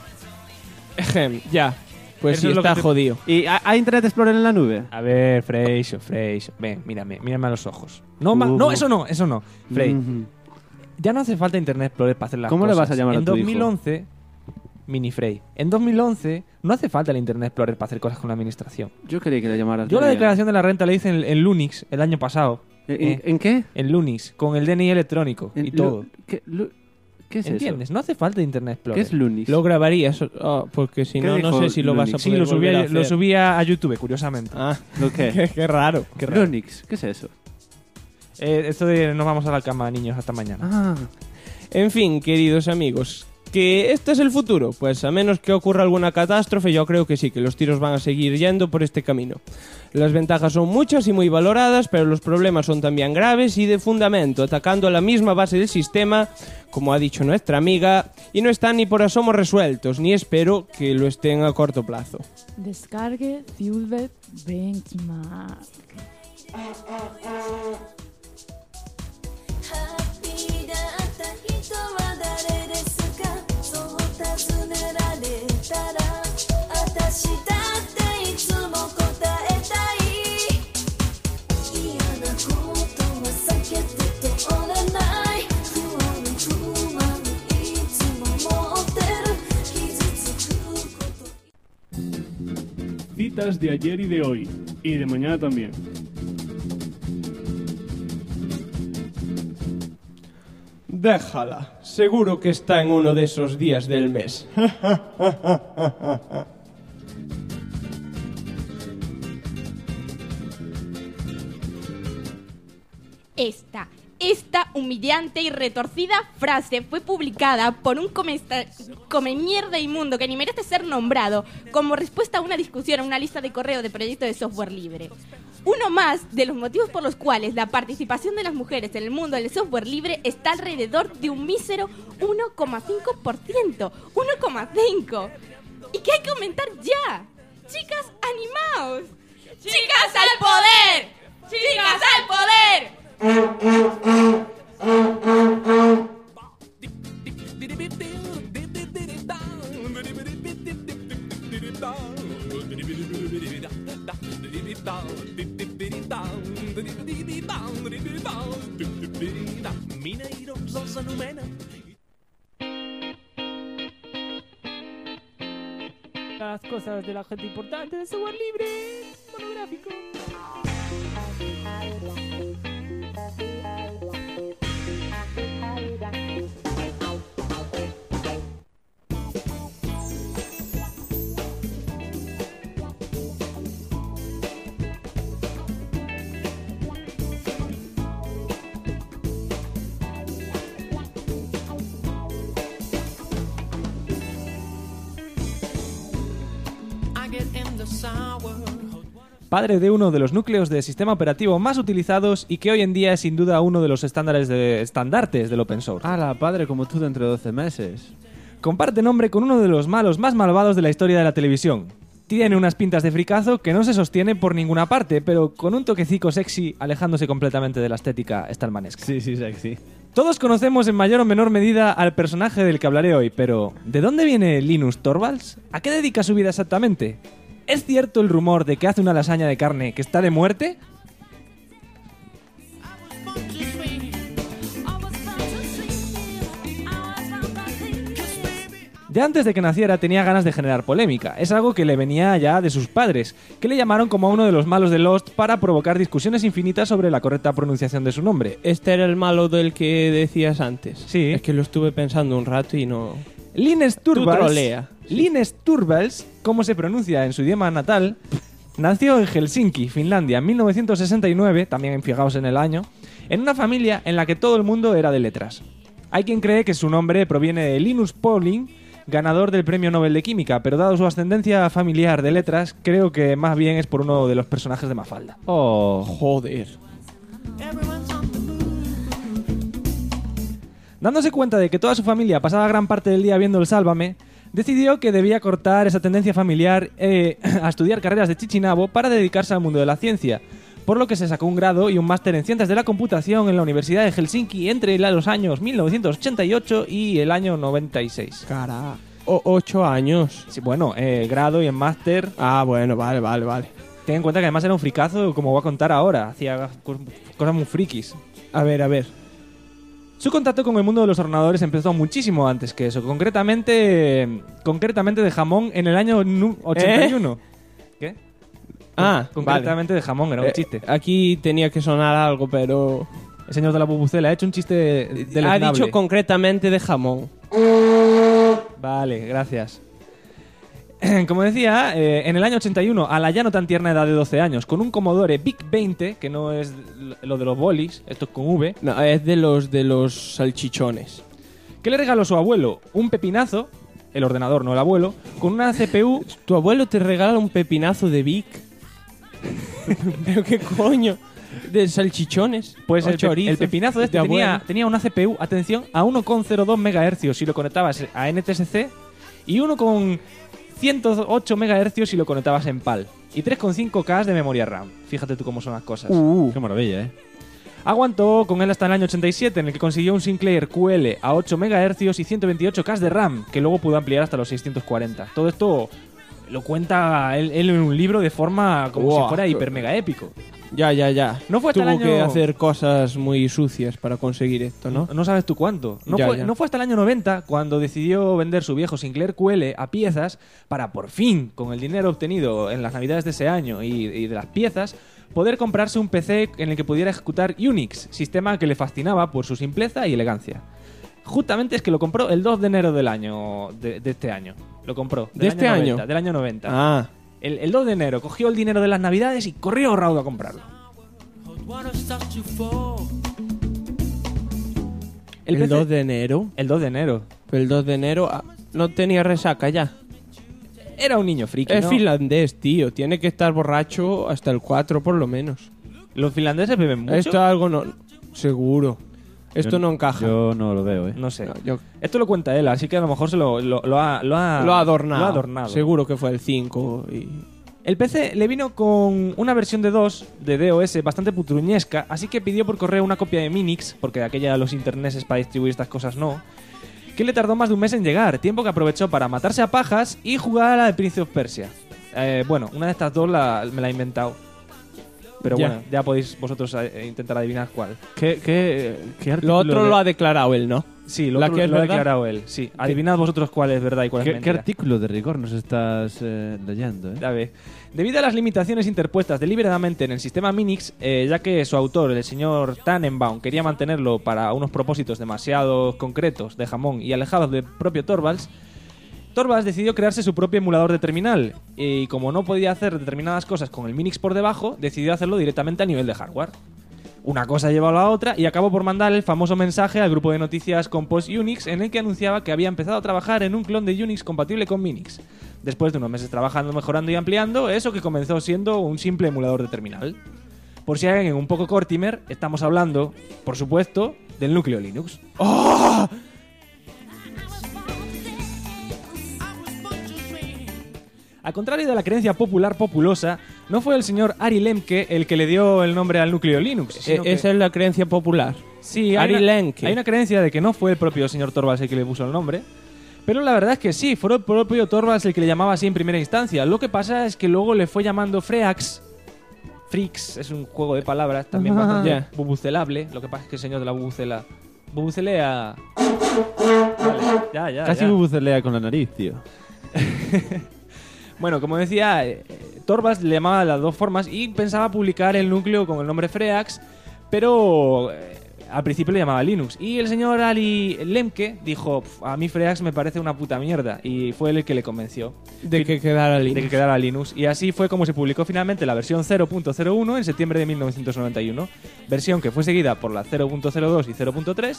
Ya. Pues Eso sí, es lo está que te- jodido. ¿Y hay Internet Explorer en la nube? A ver, Freixo. Ven, mírame a los ojos. No, eso no. Frey, ya no hace falta Internet Explorer para hacer las ¿Cómo cosas. le vas a llamar a en tu hijo? 2011, Mini Frey. En 2011 no hace falta el Internet Explorer para hacer cosas con la administración. Yo quería que le llamaras. Yo la Daniel. declaración de la renta la hice en Lunix el año pasado. ¿En qué? En Lunix, con el DNI electrónico y todo. ¿Qué es ¿Entiendes? No hace falta Internet eso? Explorer. ¿Qué es Lunix? Lo grabarías, porque si ¿Qué no, no dijo sé si lo vas a Lunix? poder Sí, volver a hacer. lo subía a YouTube, curiosamente. Ah, ¿Lo qué? qué raro. Lunix, ¿qué es eso? Esto de nos vamos a la cama, niños, hasta mañana. Ah, En fin, queridos amigos, ¿que este es el futuro? Pues a menos que ocurra alguna catástrofe, yo creo que sí, que los tiros van a seguir yendo por este camino. Las ventajas son muchas y muy valoradas, pero los problemas son también graves y de fundamento, atacando a la misma base del sistema, como ha dicho nuestra amiga, y no están ni por asomo resueltos, ni espero que lo estén a corto plazo. Descargue Ciudad Benchmark. Citas de ayer y de hoy. Y de mañana también. Déjala. Seguro que está en uno de esos días del mes. Esta humillante y retorcida frase fue publicada por un come mierda inmundo que ni merece ser nombrado como respuesta a una discusión en una lista de correo de proyectos de software libre. Uno más de los motivos por los cuales la participación de las mujeres en el mundo del software libre está alrededor de un mísero 1,5%. 1,5%. ¿Y qué hay que aumentar ya? Chicas, animaos. ¡Chicas al poder! ¡Chicas al poder! Mineiros los anomena. Las cosas de la gente importante de software libre monográfico. Padre de uno de los núcleos de sistema operativo más utilizados y que hoy en día es sin duda uno de los estandartes del open source. ¡Hala, padre, como tú dentro de 12 meses! Comparte nombre con uno de los malos más malvados de la historia de la televisión. Tiene unas pintas de fricazo que no se sostiene por ninguna parte, pero con un toquecico sexy alejándose completamente de la estética stallmanesca. Sí, sexy. Todos conocemos en mayor o menor medida al personaje del que hablaré hoy, pero ¿de dónde viene Linus Torvalds? ¿A qué dedica su vida exactamente? ¿Es cierto el rumor de que hace una lasaña de carne que está de muerte? Ya antes de que naciera tenía ganas de generar polémica. Es algo que le venía ya de sus padres, que le llamaron como a uno de los malos de Lost para provocar discusiones infinitas sobre la correcta pronunciación de su nombre. Este era el malo del que decías antes. Sí. Es que lo estuve pensando un rato y no... Linus Torvalds, trolea. Linus Torvalds, como se pronuncia en su idioma natal, nació en Helsinki, Finlandia, en 1969, también fijaos en el año, en una familia en la que todo el mundo era de letras. Hay quien cree que su nombre proviene de Linus Pauling, ganador del Premio Nobel de Química, pero dado su ascendencia familiar de letras, creo que más bien es por uno de los personajes de Mafalda. Oh, joder. Dándose cuenta de que toda su familia pasaba gran parte del día viendo el Sálvame, decidió que debía cortar esa tendencia familiar a estudiar carreras de chichinabo para dedicarse al mundo de la ciencia, por lo que se sacó un grado y un máster en Ciencias de la Computación en la Universidad de Helsinki entre los años 1988 y el año 96. Cara, 8 años. Sí, bueno, grado y en máster. Ah, bueno, vale. Ten en cuenta que además era un fricazo, como voy a contar ahora. Hacía cosas muy frikis. A ver. Su contacto con el mundo de los ordenadores empezó muchísimo antes que eso, concretamente de jamón en el año 81. ¿Qué? Concretamente de jamón, era un chiste. Aquí tenía que sonar algo, pero... El señor de la bubucela ha hecho un chiste del Ha dicho concretamente de jamón. Vale, gracias. Como decía, en el año 81, a la ya no tan tierna edad de 12 años, con un Commodore VIC-20, que no es lo de los bolis, esto es con V. No, es de los salchichones. ¿Qué le regaló su abuelo? Un pepinazo, el ordenador, no el abuelo, con una CPU... ¿Tu abuelo te regala un pepinazo de VIC? ¿Pero qué coño? ¿De salchichones? Pues el pepinazo este tenía una CPU, atención, a 1,02 MHz si lo conectabas a NTSC y 1,108 MHz si lo conectabas en PAL. Y 3,5K de memoria RAM. Fíjate tú cómo son las cosas. Qué maravilla, ¿eh? Aguantó con él hasta el año 87, en el que consiguió un Sinclair QL a 8 MHz y 128K de RAM, que luego pudo ampliar hasta los 640. Todo esto lo cuenta él en un libro de forma como si fuera hiper mega épico. Ya. No fue hasta Tuvo el año... que hacer cosas muy sucias para conseguir esto, ¿no? No sabes tú cuánto. No fue hasta el año 90 cuando decidió vender su viejo Sinclair QL a piezas para por fin, con el dinero obtenido en las navidades de ese año y de las piezas, poder comprarse un PC en el que pudiera ejecutar Unix, sistema que le fascinaba por su simpleza y elegancia. Justamente es que lo compró el 2 de enero del año de este año. Lo compró. ¿De este año? Del año 90. Ah. El 2 de enero cogió el dinero de las navidades y corrió raudo a comprarlo. ¿El PC 2 de enero? El 2 de enero. Pero el 2 de enero no tenía resaca ya. Era un niño friki, Es ¿no? finlandés, tío. Tiene que estar borracho hasta el 4 por lo menos. Los finlandeses beben mucho. Esto es algo no... Seguro. Esto no encaja. Yo no lo veo, ¿eh? No sé. No, Esto lo cuenta él, así que a lo mejor se lo ha adornado. Lo ha adornado. Seguro que fue el 5 y... El PC le vino con una versión de DOS, de DOS, bastante putruñesca, así que pidió por correo una copia de Minix, porque de aquella los interneses para distribuir estas cosas no, que le tardó más de un mes en llegar, tiempo que aprovechó para matarse a pajas y jugar a la de Prince of Persia. Bueno, una de estas dos me la he inventado. Pero Ya. bueno, ya podéis vosotros intentar adivinar cuál. ¿Qué Lo artículo otro de- lo ha declarado él, ¿no? Sí, lo ¿La otro que es lo ha verdad? declarado él. Sí, adivinad vosotros cuál es verdad y cuál es ¿Qué mentira. artículo de rigor nos estás leyendo, eh? Ya ve. Debido a las limitaciones interpuestas deliberadamente en el sistema Minix, ya que su autor, el señor Tannenbaum, quería mantenerlo para unos propósitos demasiado concretos de jamón y alejados del propio Torvalds decidió crearse su propio emulador de terminal y como no podía hacer determinadas cosas con el Minix por debajo, decidió hacerlo directamente a nivel de hardware. Una cosa llevó a la otra y acabó por mandar el famoso mensaje al grupo de noticias Compose Unix en el que anunciaba que había empezado a trabajar en un clon de Unix compatible con Minix. Después de unos meses trabajando, mejorando y ampliando, eso que comenzó siendo un simple emulador de terminal. Por si hay alguien un poco cortimer, estamos hablando, por supuesto, del núcleo Linux. ¡Oh! Al contrario de la creencia popular populosa, no fue el señor Ari Lemke el que le dio el nombre al núcleo Linux. sino que- Esa es la creencia popular. Sí, Ari Lemke. hay una creencia de que no fue el propio señor Torvalds el que le puso el nombre, pero la verdad es que sí, fue el propio Torvalds el que le llamaba así en primera instancia. Lo que pasa es que luego le fue llamando Freax. Freaks es un juego de palabras también Ajá. bastante Ya. bubucelable. Lo que pasa es que el señor de la bubucela bubucelea. Vale, ya. Casi bubucelea con la nariz, tío. Bueno, como decía, Torvalds le llamaba de las dos formas y pensaba publicar el núcleo con el nombre Freax, pero al principio le llamaba Linux. Y el señor Ari Lemke dijo, a mí Freax me parece una puta mierda, y fue él el que le convenció De que quedara de Linux. que quedara Linux. Y así fue como se publicó finalmente la versión 0.01 en septiembre de 1991, versión que fue seguida por la 0.02 y 0.3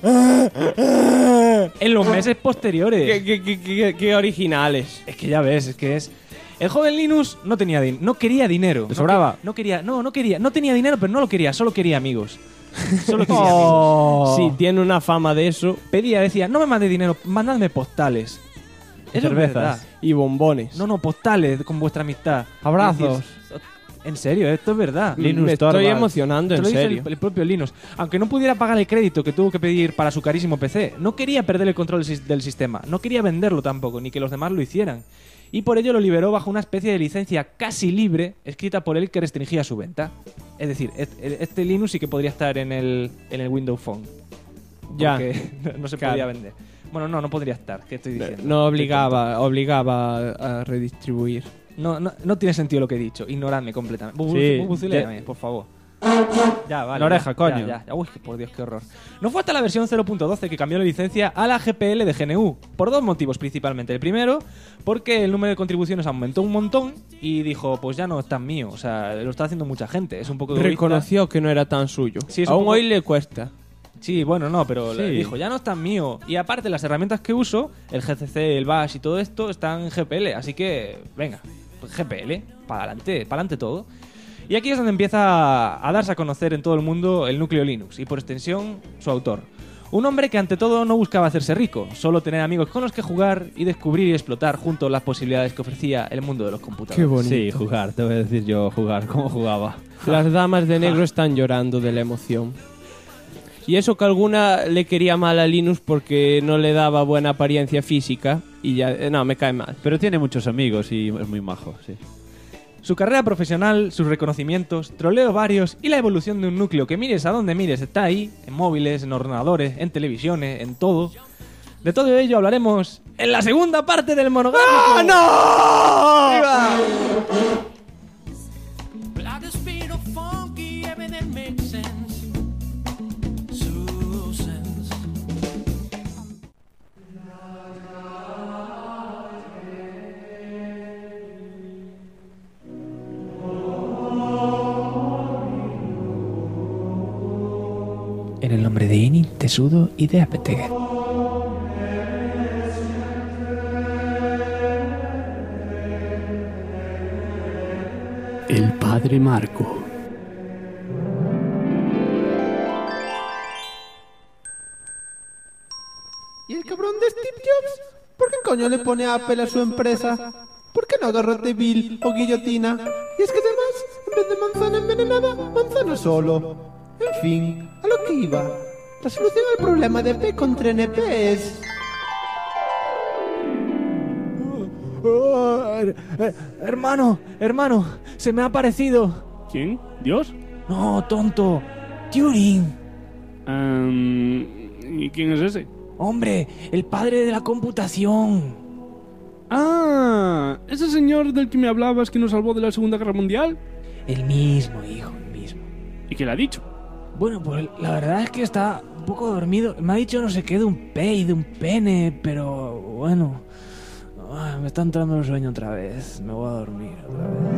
en los meses posteriores. Qué originales. Es que ya ves, es que es... El joven Linus no quería dinero. ¿Le sobraba? No tenía dinero, pero no lo quería, solo quería amigos. Solo quería amigos. Sí, tiene una fama de eso. Decía, no me mande dinero, mandadme postales. Eso es Cervezas. verdad. Y bombones. No, postales con vuestra amistad. Abrazos. Y dices, en serio, esto es verdad. Linux Me estoy Torvalds. emocionando, Te en lo dice serio. el propio Linus. Aunque no pudiera pagar el crédito que tuvo que pedir para su carísimo PC, no quería perder el control del sistema, no quería venderlo tampoco, ni que los demás lo hicieran. Y por ello lo liberó bajo una especie de licencia casi libre, escrita por él que restringía su venta. Es decir, este Linux sí que podría estar en el Windows Phone. Ya. Porque no se Claro. podía vender. Bueno, no podría estar, ¿qué estoy diciendo? No obligaba a redistribuir. No tiene sentido lo que he dicho. Ignoradme completamente. Sí, Bubuceléame, por favor. Ya, vale. La oreja, ya, coño. Ya. Uy, por Dios, qué horror. No fue hasta la versión 0.12 que cambió la licencia a la GPL de GNU. Por dos motivos principalmente. El primero, porque el número de contribuciones aumentó un montón y dijo, pues ya no es tan mío. O sea, lo está haciendo mucha gente. Es un poco egoísta. Reconoció que no era tan suyo. Sí, es un Aún poco- hoy le cuesta. Sí, bueno, no, pero Sí. le dijo, ya no es tan mío. Y aparte, las herramientas que uso, el GCC, el Bash y todo esto, están en GPL. Así que, venga, pues GPL, para adelante todo. Y aquí es donde empieza a darse a conocer en todo el mundo el núcleo Linux y por extensión su autor. Un hombre que ante todo no buscaba hacerse rico, solo tener amigos con los que jugar y descubrir y explotar juntos las posibilidades que ofrecía el mundo de los computadores. Qué bonito. Sí, jugar, te voy a decir yo jugar, cómo jugaba. Las damas de negro están llorando de la emoción. Y eso que alguna le quería mal a Linus porque no le daba buena apariencia física. Y ya, no, me cae mal. Pero tiene muchos amigos y es muy majo, sí. Su carrera profesional, sus reconocimientos, troleos varios y la evolución de un núcleo que mires a donde mires está ahí, en móviles, en ordenadores, en televisiones, en todo. De todo ello hablaremos en la segunda parte del monográfico. ¡Ah, no! En el nombre de Ini, Tesudo y de Apetege. El padre Marco. ¿Y el cabrón de Steve Jobs? ¿Por qué coño le pone Apple a su empresa? ¿Por qué no garrote vil o guillotina? Y es que además, en vez de manzana envenenada, manzana solo. En fin, a lo que iba. La solución al problema de P contra NP es... Hermano, se me ha aparecido. ¿Quién? ¿Dios? No, tonto. Turing. ¿Y quién es ese? Hombre, el padre de la computación. Ah, ese señor del que me hablabas que nos salvó de la Segunda Guerra Mundial. El mismo, hijo, el mismo. ¿Y qué le ha dicho? Bueno, pues la verdad es que está un poco dormido. Me ha dicho no sé qué de un P y de un pene, pero bueno. Me está entrando el sueño otra vez. Me voy a dormir otra vez.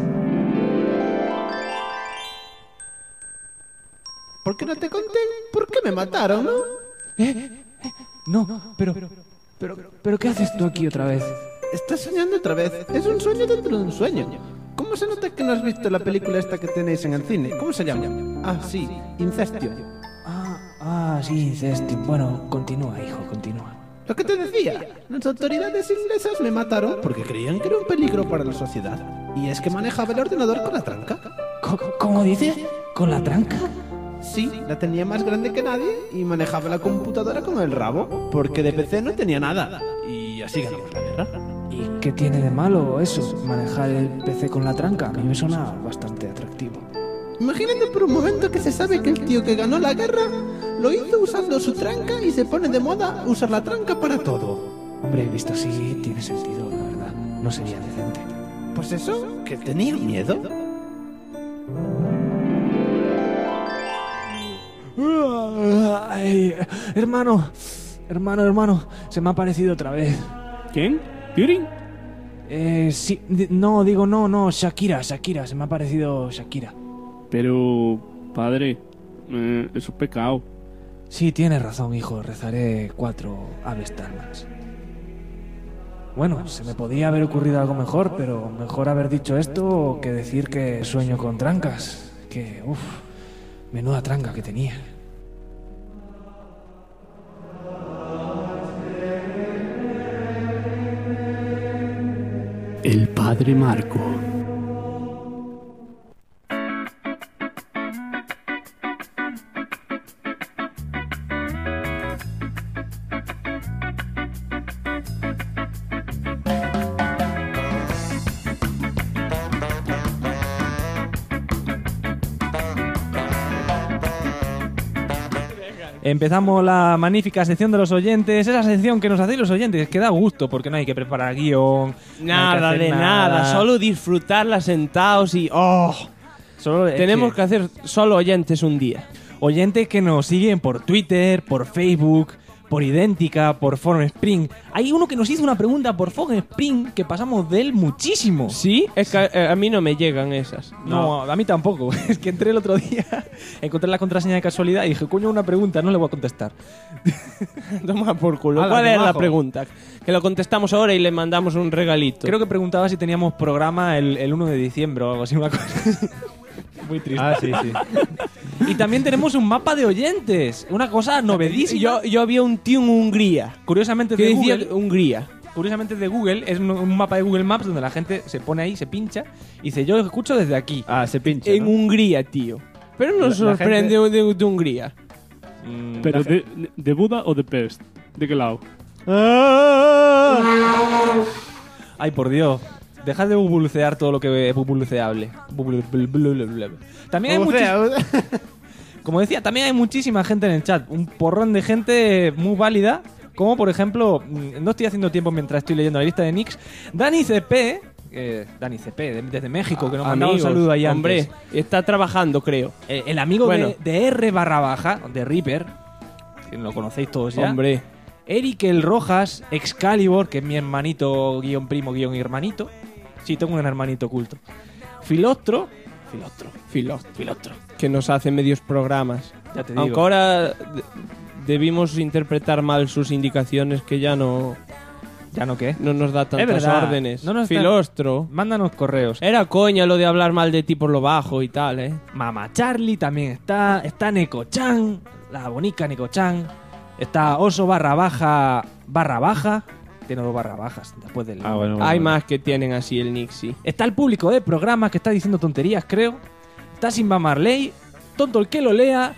¿Por qué no te conté? ¿Por qué me mataron, no? No, pero ¿qué haces tú aquí otra vez? Estás soñando otra vez. Es un sueño dentro de un sueño. ¿Cómo se nota que no has visto la película esta que tenéis en el cine? ¿Cómo se llama? Ah, sí, Incestio. Sí, Incestio. Bueno, continúa, hijo, continúa. Lo que te decía, las autoridades inglesas me mataron porque creían que era un peligro para la sociedad. Y es que manejaba el ordenador con la tranca. ¿Cómo dices? ¿Con la tranca? Sí, la tenía más grande que nadie y manejaba la computadora con el rabo, porque de PC no tenía nada. Y así ganamos la guerra. ¿Y qué tiene de malo eso, manejar el PC con la tranca? A mí me suena bastante atractivo. Imagínate por un momento que se sabe que el tío que ganó la guerra lo hizo usando su tranca y se pone de moda usar la tranca para todo. Hombre, visto así, tiene sentido, la verdad. No sería decente. Pues eso, que tenía miedo. Ay, hermano, se me ha aparecido otra vez. ¿Quién? ¿Turing? Sí, no, Shakira, se me ha aparecido Shakira. Pero, padre, es un pecado. Sí, tienes razón, hijo, rezaré 4 Aves Talmans. Bueno, se me podía haber ocurrido algo mejor, pero mejor haber dicho esto que decir que sueño con trancas. Que, menuda tranca que tenía. El padre Marco. Empezamos la magnífica sección de los oyentes, esa sección que nos hacéis los oyentes, que da gusto porque no hay que preparar guión. Nada de nada, solo disfrutarla sentados y... Tenemos que hacer solo oyentes un día. Oyentes que nos siguen por Twitter, por Facebook, por Idéntica, por Forum Spring. Hay uno que nos hizo una pregunta por Forum Spring que pasamos de él muchísimo. ¿Sí? Es que a mí no me llegan esas. No, a mí tampoco. Es que entré el otro día, encontré la contraseña de casualidad y dije, coño, una pregunta, no le voy a contestar. Toma por culo. ¿Cuál es la pregunta? Que lo contestamos ahora y le mandamos un regalito. Creo que preguntaba si teníamos programa el 1 de diciembre o algo así, una cosa. Muy triste. Sí. Y también tenemos un mapa de oyentes. Una cosa novedísima. Yo había un tío en Hungría. Curiosamente ¿Qué de decía Google. Hungría? Curiosamente de Google. Es un mapa de Google Maps donde la gente se pone ahí, se pincha y dice, yo escucho desde aquí. Se pincha, En ¿no? Hungría, tío. Pero nos sorprende de Hungría. ¿Pero de Buda o de Pest? ¿De qué lado? Ay, por Dios. Dejad de bubulcear todo lo que es bubulceable. También hay como decía, también hay muchísima gente en el chat. Un porrón de gente muy válida. Como por ejemplo, no estoy haciendo tiempo mientras estoy leyendo la lista de nicks. Dani CP, desde México, que nos mandaba un saludo ahí antes. Hombre, está trabajando, creo. El amigo de R_, de Reaper, que lo conocéis todos ya. Hombre. Eric el Rojas, Excalibur, que es mi hermanito, guión primo, guión hermanito. Sí, tengo un hermanito oculto. Filostro, Filostro. Que nos hace medios programas. Ya te digo. Aunque ahora debimos interpretar mal sus indicaciones, que ya no... ¿Ya no qué? No nos da tantas verdad. órdenes. No nos está- Filostro. Mándanos correos. Era coña lo de hablar mal de ti por lo bajo y tal, ¿eh? Mama Charlie también está. Está Neko-chan, la bonica Neko-chan. Está Oso _baja. Tiene 2 barra bajas después del... Hay más que tienen así el nick, sí. Está el público de programas que está diciendo tonterías, creo. Está Simba Marley. Tonto el que lo lea.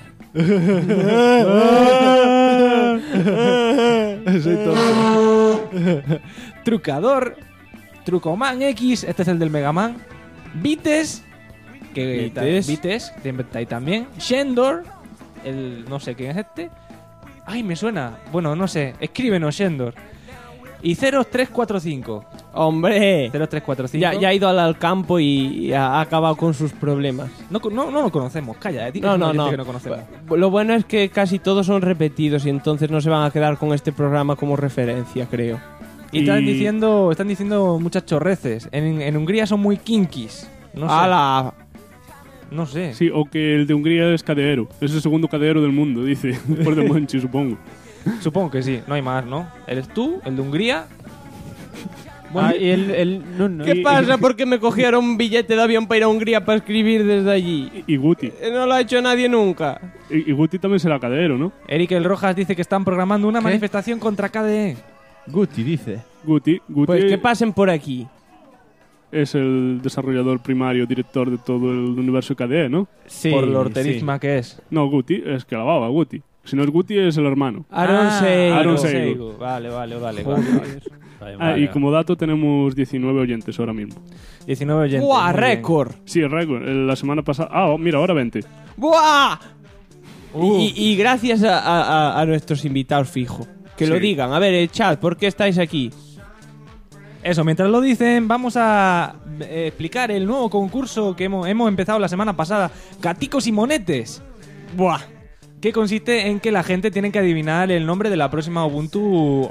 Soy tonto. Trucador. Trucoman X. Este es el del Mega Man. Vites. Vites. Que está ahí también. Shendor. El... No sé quién es este. Ay, me suena. Bueno, no sé. Escríbenos, Shendor. Y 0345. ¡Hombre! 0345. Ya ha ido al campo y ha acabado con sus problemas. No lo conocemos, calla. No. Que no conocemos. Lo bueno es que casi todos son repetidos y entonces no se van a quedar con este programa como referencia, creo. Y están diciendo muchas chorreces. En Hungría son muy kinkis. No sé. ¡Hala! No sé. Sí, o que el de Hungría es cadeero. Es el segundo cadeero del mundo, dice. Después de Monchi, supongo. Supongo que sí, no hay más, ¿no? Eres tú, el de Hungría. Bueno, ¿Qué pasa? ¿Por qué me cogieron un billete de avión para ir a Hungría para escribir desde allí? Y Guti. No lo ha hecho nadie nunca. Y Guti también será cadeero, ¿no? Eric el Rojas dice que están programando una manifestación contra KDE. Guti dice. Guti Pues que pasen por aquí. Es el desarrollador primario, director de todo el universo KDE, ¿no? Sí. Por lo orterisma que es. No, Guti, es que la baba, Guti. Si no es Guti, es el hermano. Aaron Seigo. Vale. Y como dato tenemos 19 oyentes ahora mismo. 19 oyentes. ¡Buah, récord! Sí, récord. La semana pasada... mira, ahora 20. ¡Buah! Y gracias a nuestros invitados fijo. Que lo digan. A ver, el chat, ¿por qué estáis aquí? Eso, mientras lo dicen, vamos a explicar el nuevo concurso que hemos empezado la semana pasada. Gaticos y monetes. ¡Buah! Que consiste en que la gente tiene que adivinar el nombre de la próxima Ubuntu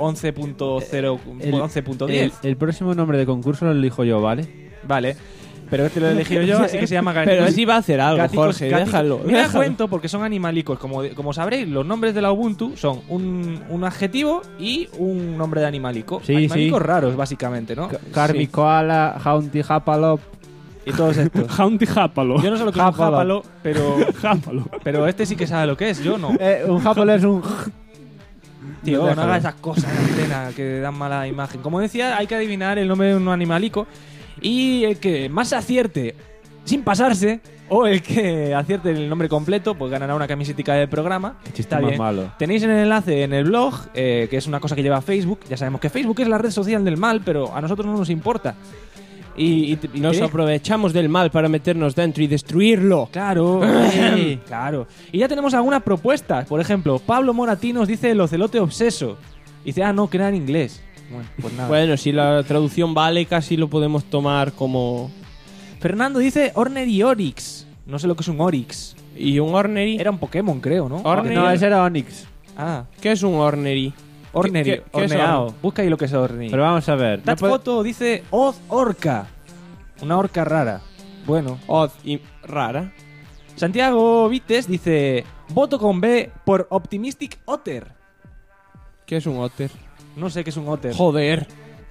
11.10. El próximo nombre de concurso lo elijo yo, ¿vale? Vale. Pero este lo he elegido yo, así que se llama Gaticos. Pero así va a hacer algo, Jorge, déjalo. Mira, cuento, porque son animalicos. Como sabréis, los nombres de la Ubuntu son un adjetivo y un nombre de animalico. Sí, animalicos raros, básicamente, ¿no? Carmi Koala, Jaunti Japalop. Y todos estos. Jaunti Jápalo. Yo no sé lo que es un jápalo, pero... Jápalo. Pero este sí que sabe lo que es, yo no. Un jápalo es un... Tío, no hagas esas cosas en antena que dan mala imagen. Como decía, hay que adivinar el nombre de un animalico. Y el que más acierte sin pasarse, o el que acierte el nombre completo, pues ganará una camiseta del programa. Qué chiste Está más bien. malo. Tenéis el enlace en el blog, que es una cosa que lleva Facebook. Ya sabemos que Facebook es la red social del mal, pero a nosotros no nos importa. Y nos aprovechamos del mal para meternos dentro y destruirlo. Claro, claro. Y ya tenemos algunas propuestas. Por ejemplo, Pablo Moratí nos dice el ocelote obseso. Dice, no, que era en inglés. Bueno, pues nada. Bueno, si la traducción vale, casi lo podemos tomar como... Fernando dice Ornery Oryx. No sé lo que es un Oryx. ¿Y un Ornery? Era un Pokémon, creo, ¿no? No, ese era Onix. ¿Qué es un Ornery? Ornery, ¿Qué es horneado. Busca ahí lo que es Ornery. Pero vamos a ver. Touch Photo dice Oz Orca. Una orca rara. Bueno. Oz y rara. Santiago Vites dice voto con B por Optimistic Otter. ¿Qué es un otter? No sé qué es un otter. Joder.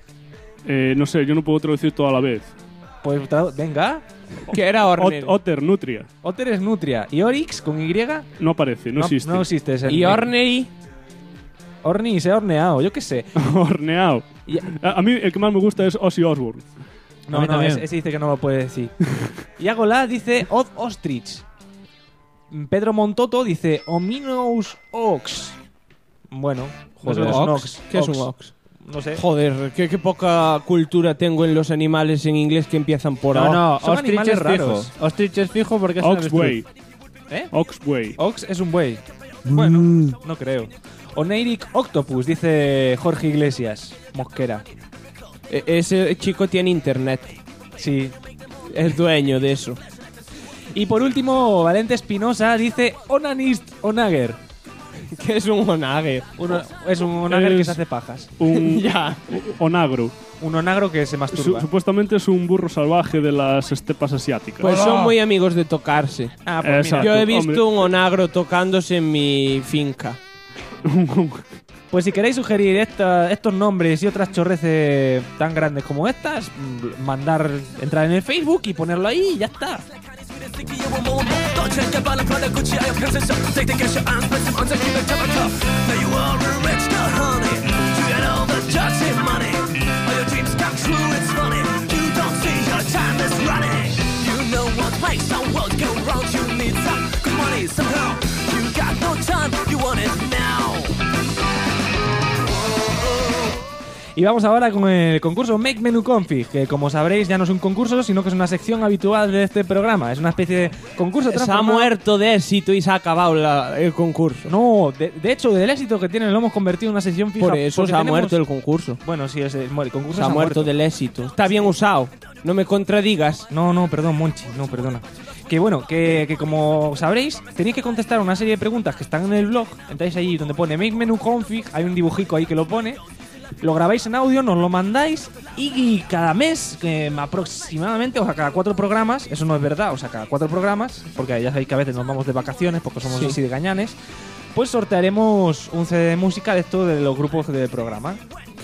No sé, yo no puedo traducir todo a la vez. Pues venga. ¿Qué era Ornery? Otter, nutria. Otter es nutria. ¿Y Oryx con Y? No aparece, no existe. No existe ese. ¿Y Ornery? Orni se ha horneado, yo qué sé. Horneado. A mí el que más me gusta es Ozzy Osbourne. No, ese dice que no lo puede decir. Iago La dice Oz Ostrich. Pedro Montoto dice Ominous Ox. Bueno, joder, Ox. ¿Qué es un ox? No sé. Joder, qué poca cultura tengo en los animales en inglés que empiezan por O. No, son Ostrich animales es raros. fijo. Ostrich es fijo porque es Oxway. ¿Eh? Oxway. Ox es un buey. Bueno, no creo. Oneiric Octopus, dice Jorge Iglesias. Mosquera. Ese chico tiene internet. Sí. Es dueño de eso. Y por último, Valente Espinosa dice Onanist Onager. ¿Qué es un onagre? Es un onagre que se hace pajas. Ya. Onagro. Un onagro que se masturba. Supuestamente es un burro salvaje de las estepas asiáticas. Pues son muy amigos de tocarse. Ah, pues mira. Yo he visto un onagro tocándose en mi finca. Pues si queréis sugerir estos nombres y otras chorreces tan grandes como estas, entrar en el Facebook y ponerlo ahí y ya está. Y vamos ahora con el concurso Make Menu Config, que como sabréis ya no es un concurso, sino que es una sección habitual de este programa. Es una especie de concurso Se ha muerto de éxito y se ha acabado el concurso. No, de hecho, del éxito que tiene lo hemos convertido en una sección fija. Por eso se ha muerto el concurso. Bueno, sí, el concurso se ha muerto del éxito. Está bien usado. No me contradigas. No, perdón, Monchi. No, perdona. Que bueno, que como sabréis, tenéis que contestar una serie de preguntas que están en el blog. Entráis ahí donde pone Make Menu Config, hay un dibujico ahí que lo pone. Lo grabáis en audio, nos lo mandáis y cada mes, aproximadamente, o sea, cada 4 programas, eso no es verdad, o sea, cada 4 programas, porque ya sabéis que a veces nos vamos de vacaciones porque somos así de gañanes, pues sortearemos un CD de música de esto de los grupos del programa.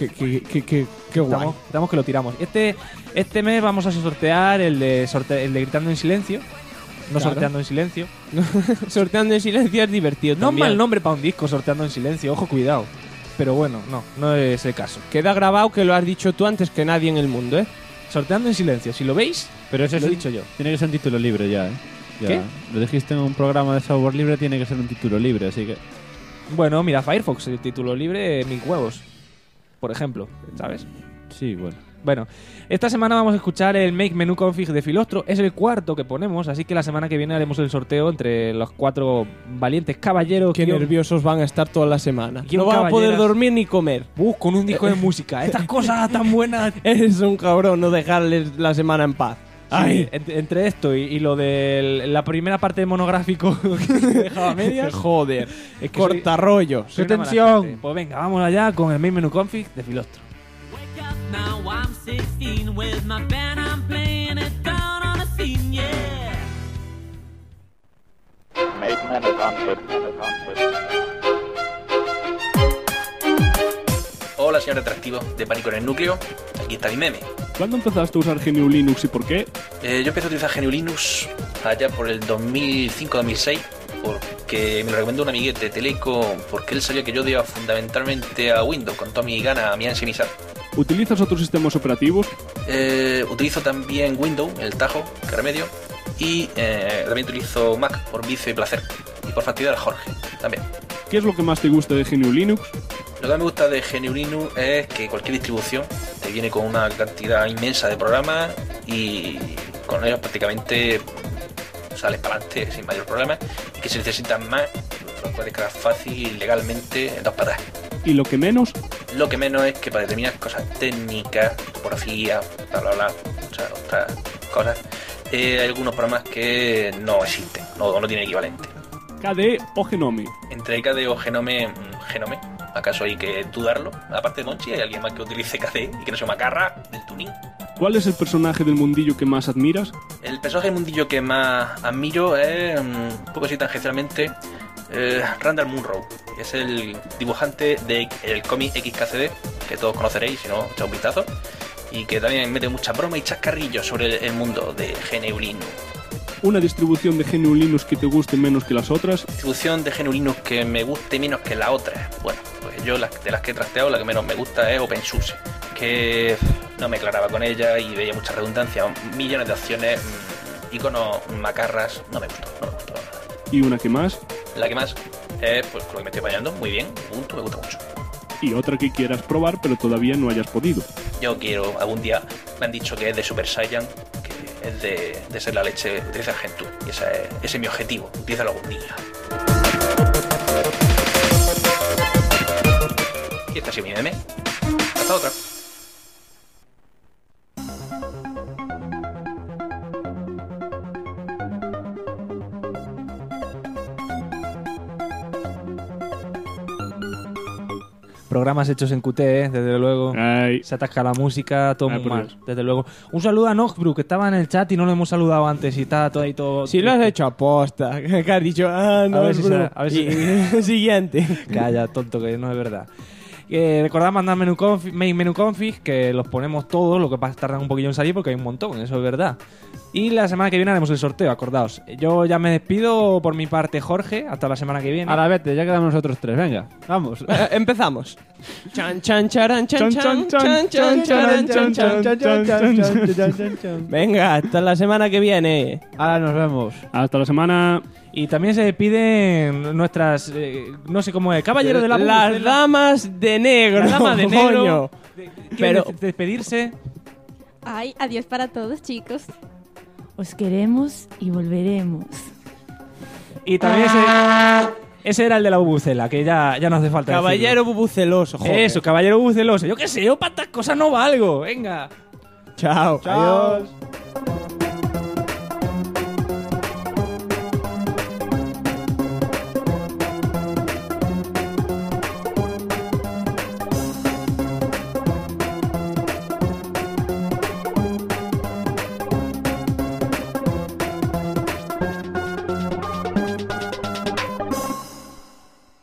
Qué guay. Estamos que lo tiramos. Este mes vamos a sortear el de Gritando en Silencio. No claro. Sorteando en Silencio. Sorteando en Silencio es divertido No también. es mal nombre para un disco, Sorteando en Silencio, ojo, cuidado. Pero bueno, no es el caso. Queda grabado que lo has dicho tú antes que nadie en el mundo, ¿eh? Sorteando en Silencio, si lo veis, pero eso lo he dicho yo. Tiene que ser un título libre ya, ¿eh? Ya. ¿Qué? Lo dijiste en un programa de software libre, tiene que ser un título libre, así que... Bueno, mira, Firefox, el título libre, mis huevos, por ejemplo, ¿sabes? Sí, bueno. Bueno, esta semana vamos a escuchar el Make Menu Config de Filostro. Es el 4º que ponemos, así que la semana que viene haremos el sorteo entre los 4 valientes caballeros. Qué nerviosos van a estar toda la semana. No van a poder dormir ni comer. Con un disco de música. Estas cosas tan buenas. Eres un cabrón, no dejarles la semana en paz. Sí, entre esto y lo de la primera parte del monográfico que dejaba a medias. Joder, es que corta rollo. ¡Qué tensión! Pues venga, vamos allá con el Make Menu Config de Filostro. Now I'm 16 with my band, I'm playing it down on the scene, yeah. Make Menu Config. Hola, señor atractivo de Pánico en el Núcleo. Aquí está mi meme. ¿Cuándo empezaste a usar GNU Linux y por qué? Yo empecé a utilizar GNU Linux allá por el 2005-2006 porque me lo recomendó un amiguete de Teleco porque él sabía que yo odiaba fundamentalmente a Windows con toda mi gana, mi ansia y mi sal. ¿Utilizas otros sistemas operativos? Utilizo también Windows, el Tajo, que remedio, y también utilizo Mac por vicio y placer y por fastidiar a Jorge también. ¿Qué es lo que más te gusta de GNU Linux? Lo que me gusta de GNU Linux es que cualquier distribución te viene con una cantidad inmensa de programas y con ellos prácticamente sales para adelante sin mayor problema, y que si necesitas más lo puedes crear fácil y legalmente en 2 patas. ¿Y lo que menos? Lo que menos es que para determinadas cosas técnicas, topografía, bla, muchas otras cosas, hay algunos programas que no existen, no tienen equivalente. KDE o Genome. Entre KDE o Genome, ¿acaso hay que dudarlo? Aparte de Monchi, ¿hay alguien más que utilice KDE y que no se macarra del tuning? ¿Cuál es el personaje del mundillo que más admiras? El personaje del mundillo que más admiro es, un poco así tangencialmente, Randall Munroe. Es el dibujante del cómic XKCD, que todos conoceréis, si no, echad un vistazo, y que también mete mucha broma y chascarrillos sobre el mundo de GNU Linux. ¿Una distribución de GNU Linux que te guste menos que las otras? Distribución de GNU Linux que me guste menos que la otra. Bueno, pues yo de las que he trasteado, la que menos me gusta es OpenSUSE, que no me aclaraba con ella y veía mucha redundancia, millones de opciones, iconos macarras, no me gustó nada. ¿Y una que más? La que más es pues con lo que me estoy apañando, muy bien, Ubuntu me gusta mucho. ¿Y otra que quieras probar pero todavía no hayas podido? Yo quiero, algún día me han dicho que es de Super Saiyan, que es de ser la leche, utilizar Gentoo, y ese es mi objetivo, utilízalo algún día. Y esta ha sido mi meme. Hasta otra. Programas hechos en Qt, desde luego. Ay. Se atasca la música, todo Ay, muy por mal, Dios. desde luego. Un saludo a Nogbru, que estaba en el chat y no lo hemos saludado antes y está todo ahí todo... Si lo has hecho aposta, que has dicho, no, A ver si bro. se- a ver si- Y- siguiente. Calla, tonto, que no es verdad. Recordad mandar main menú config, que los ponemos todos, lo que pasa tardan un poquillo en salir porque hay un montón, eso es verdad. Y la semana que viene haremos el sorteo, acordaos. Yo ya me despido por mi parte, Jorge, hasta la semana que viene. Ahora vete, ya quedamos nosotros tres. Venga, vamos. Empezamos. Chan, chan, charan, chan, chan, chan, chan, charan, chan, chan. Venga, hasta la semana que viene. Ahora nos vemos. Hasta la semana. Y también se despiden nuestras, no sé cómo es, caballero de la Las damas de negro. La dama de negro. coño. Pero Pero despedirse. Ay, adiós para todos, chicos. Os queremos y volveremos. Y también ese era el de la bubucela, que ya no hace falta caballero bubuceloso, decirlo. joder. Eso, caballero bubuceloso. Yo qué sé, yo para estas cosas no valgo. Venga. Chao. Adiós.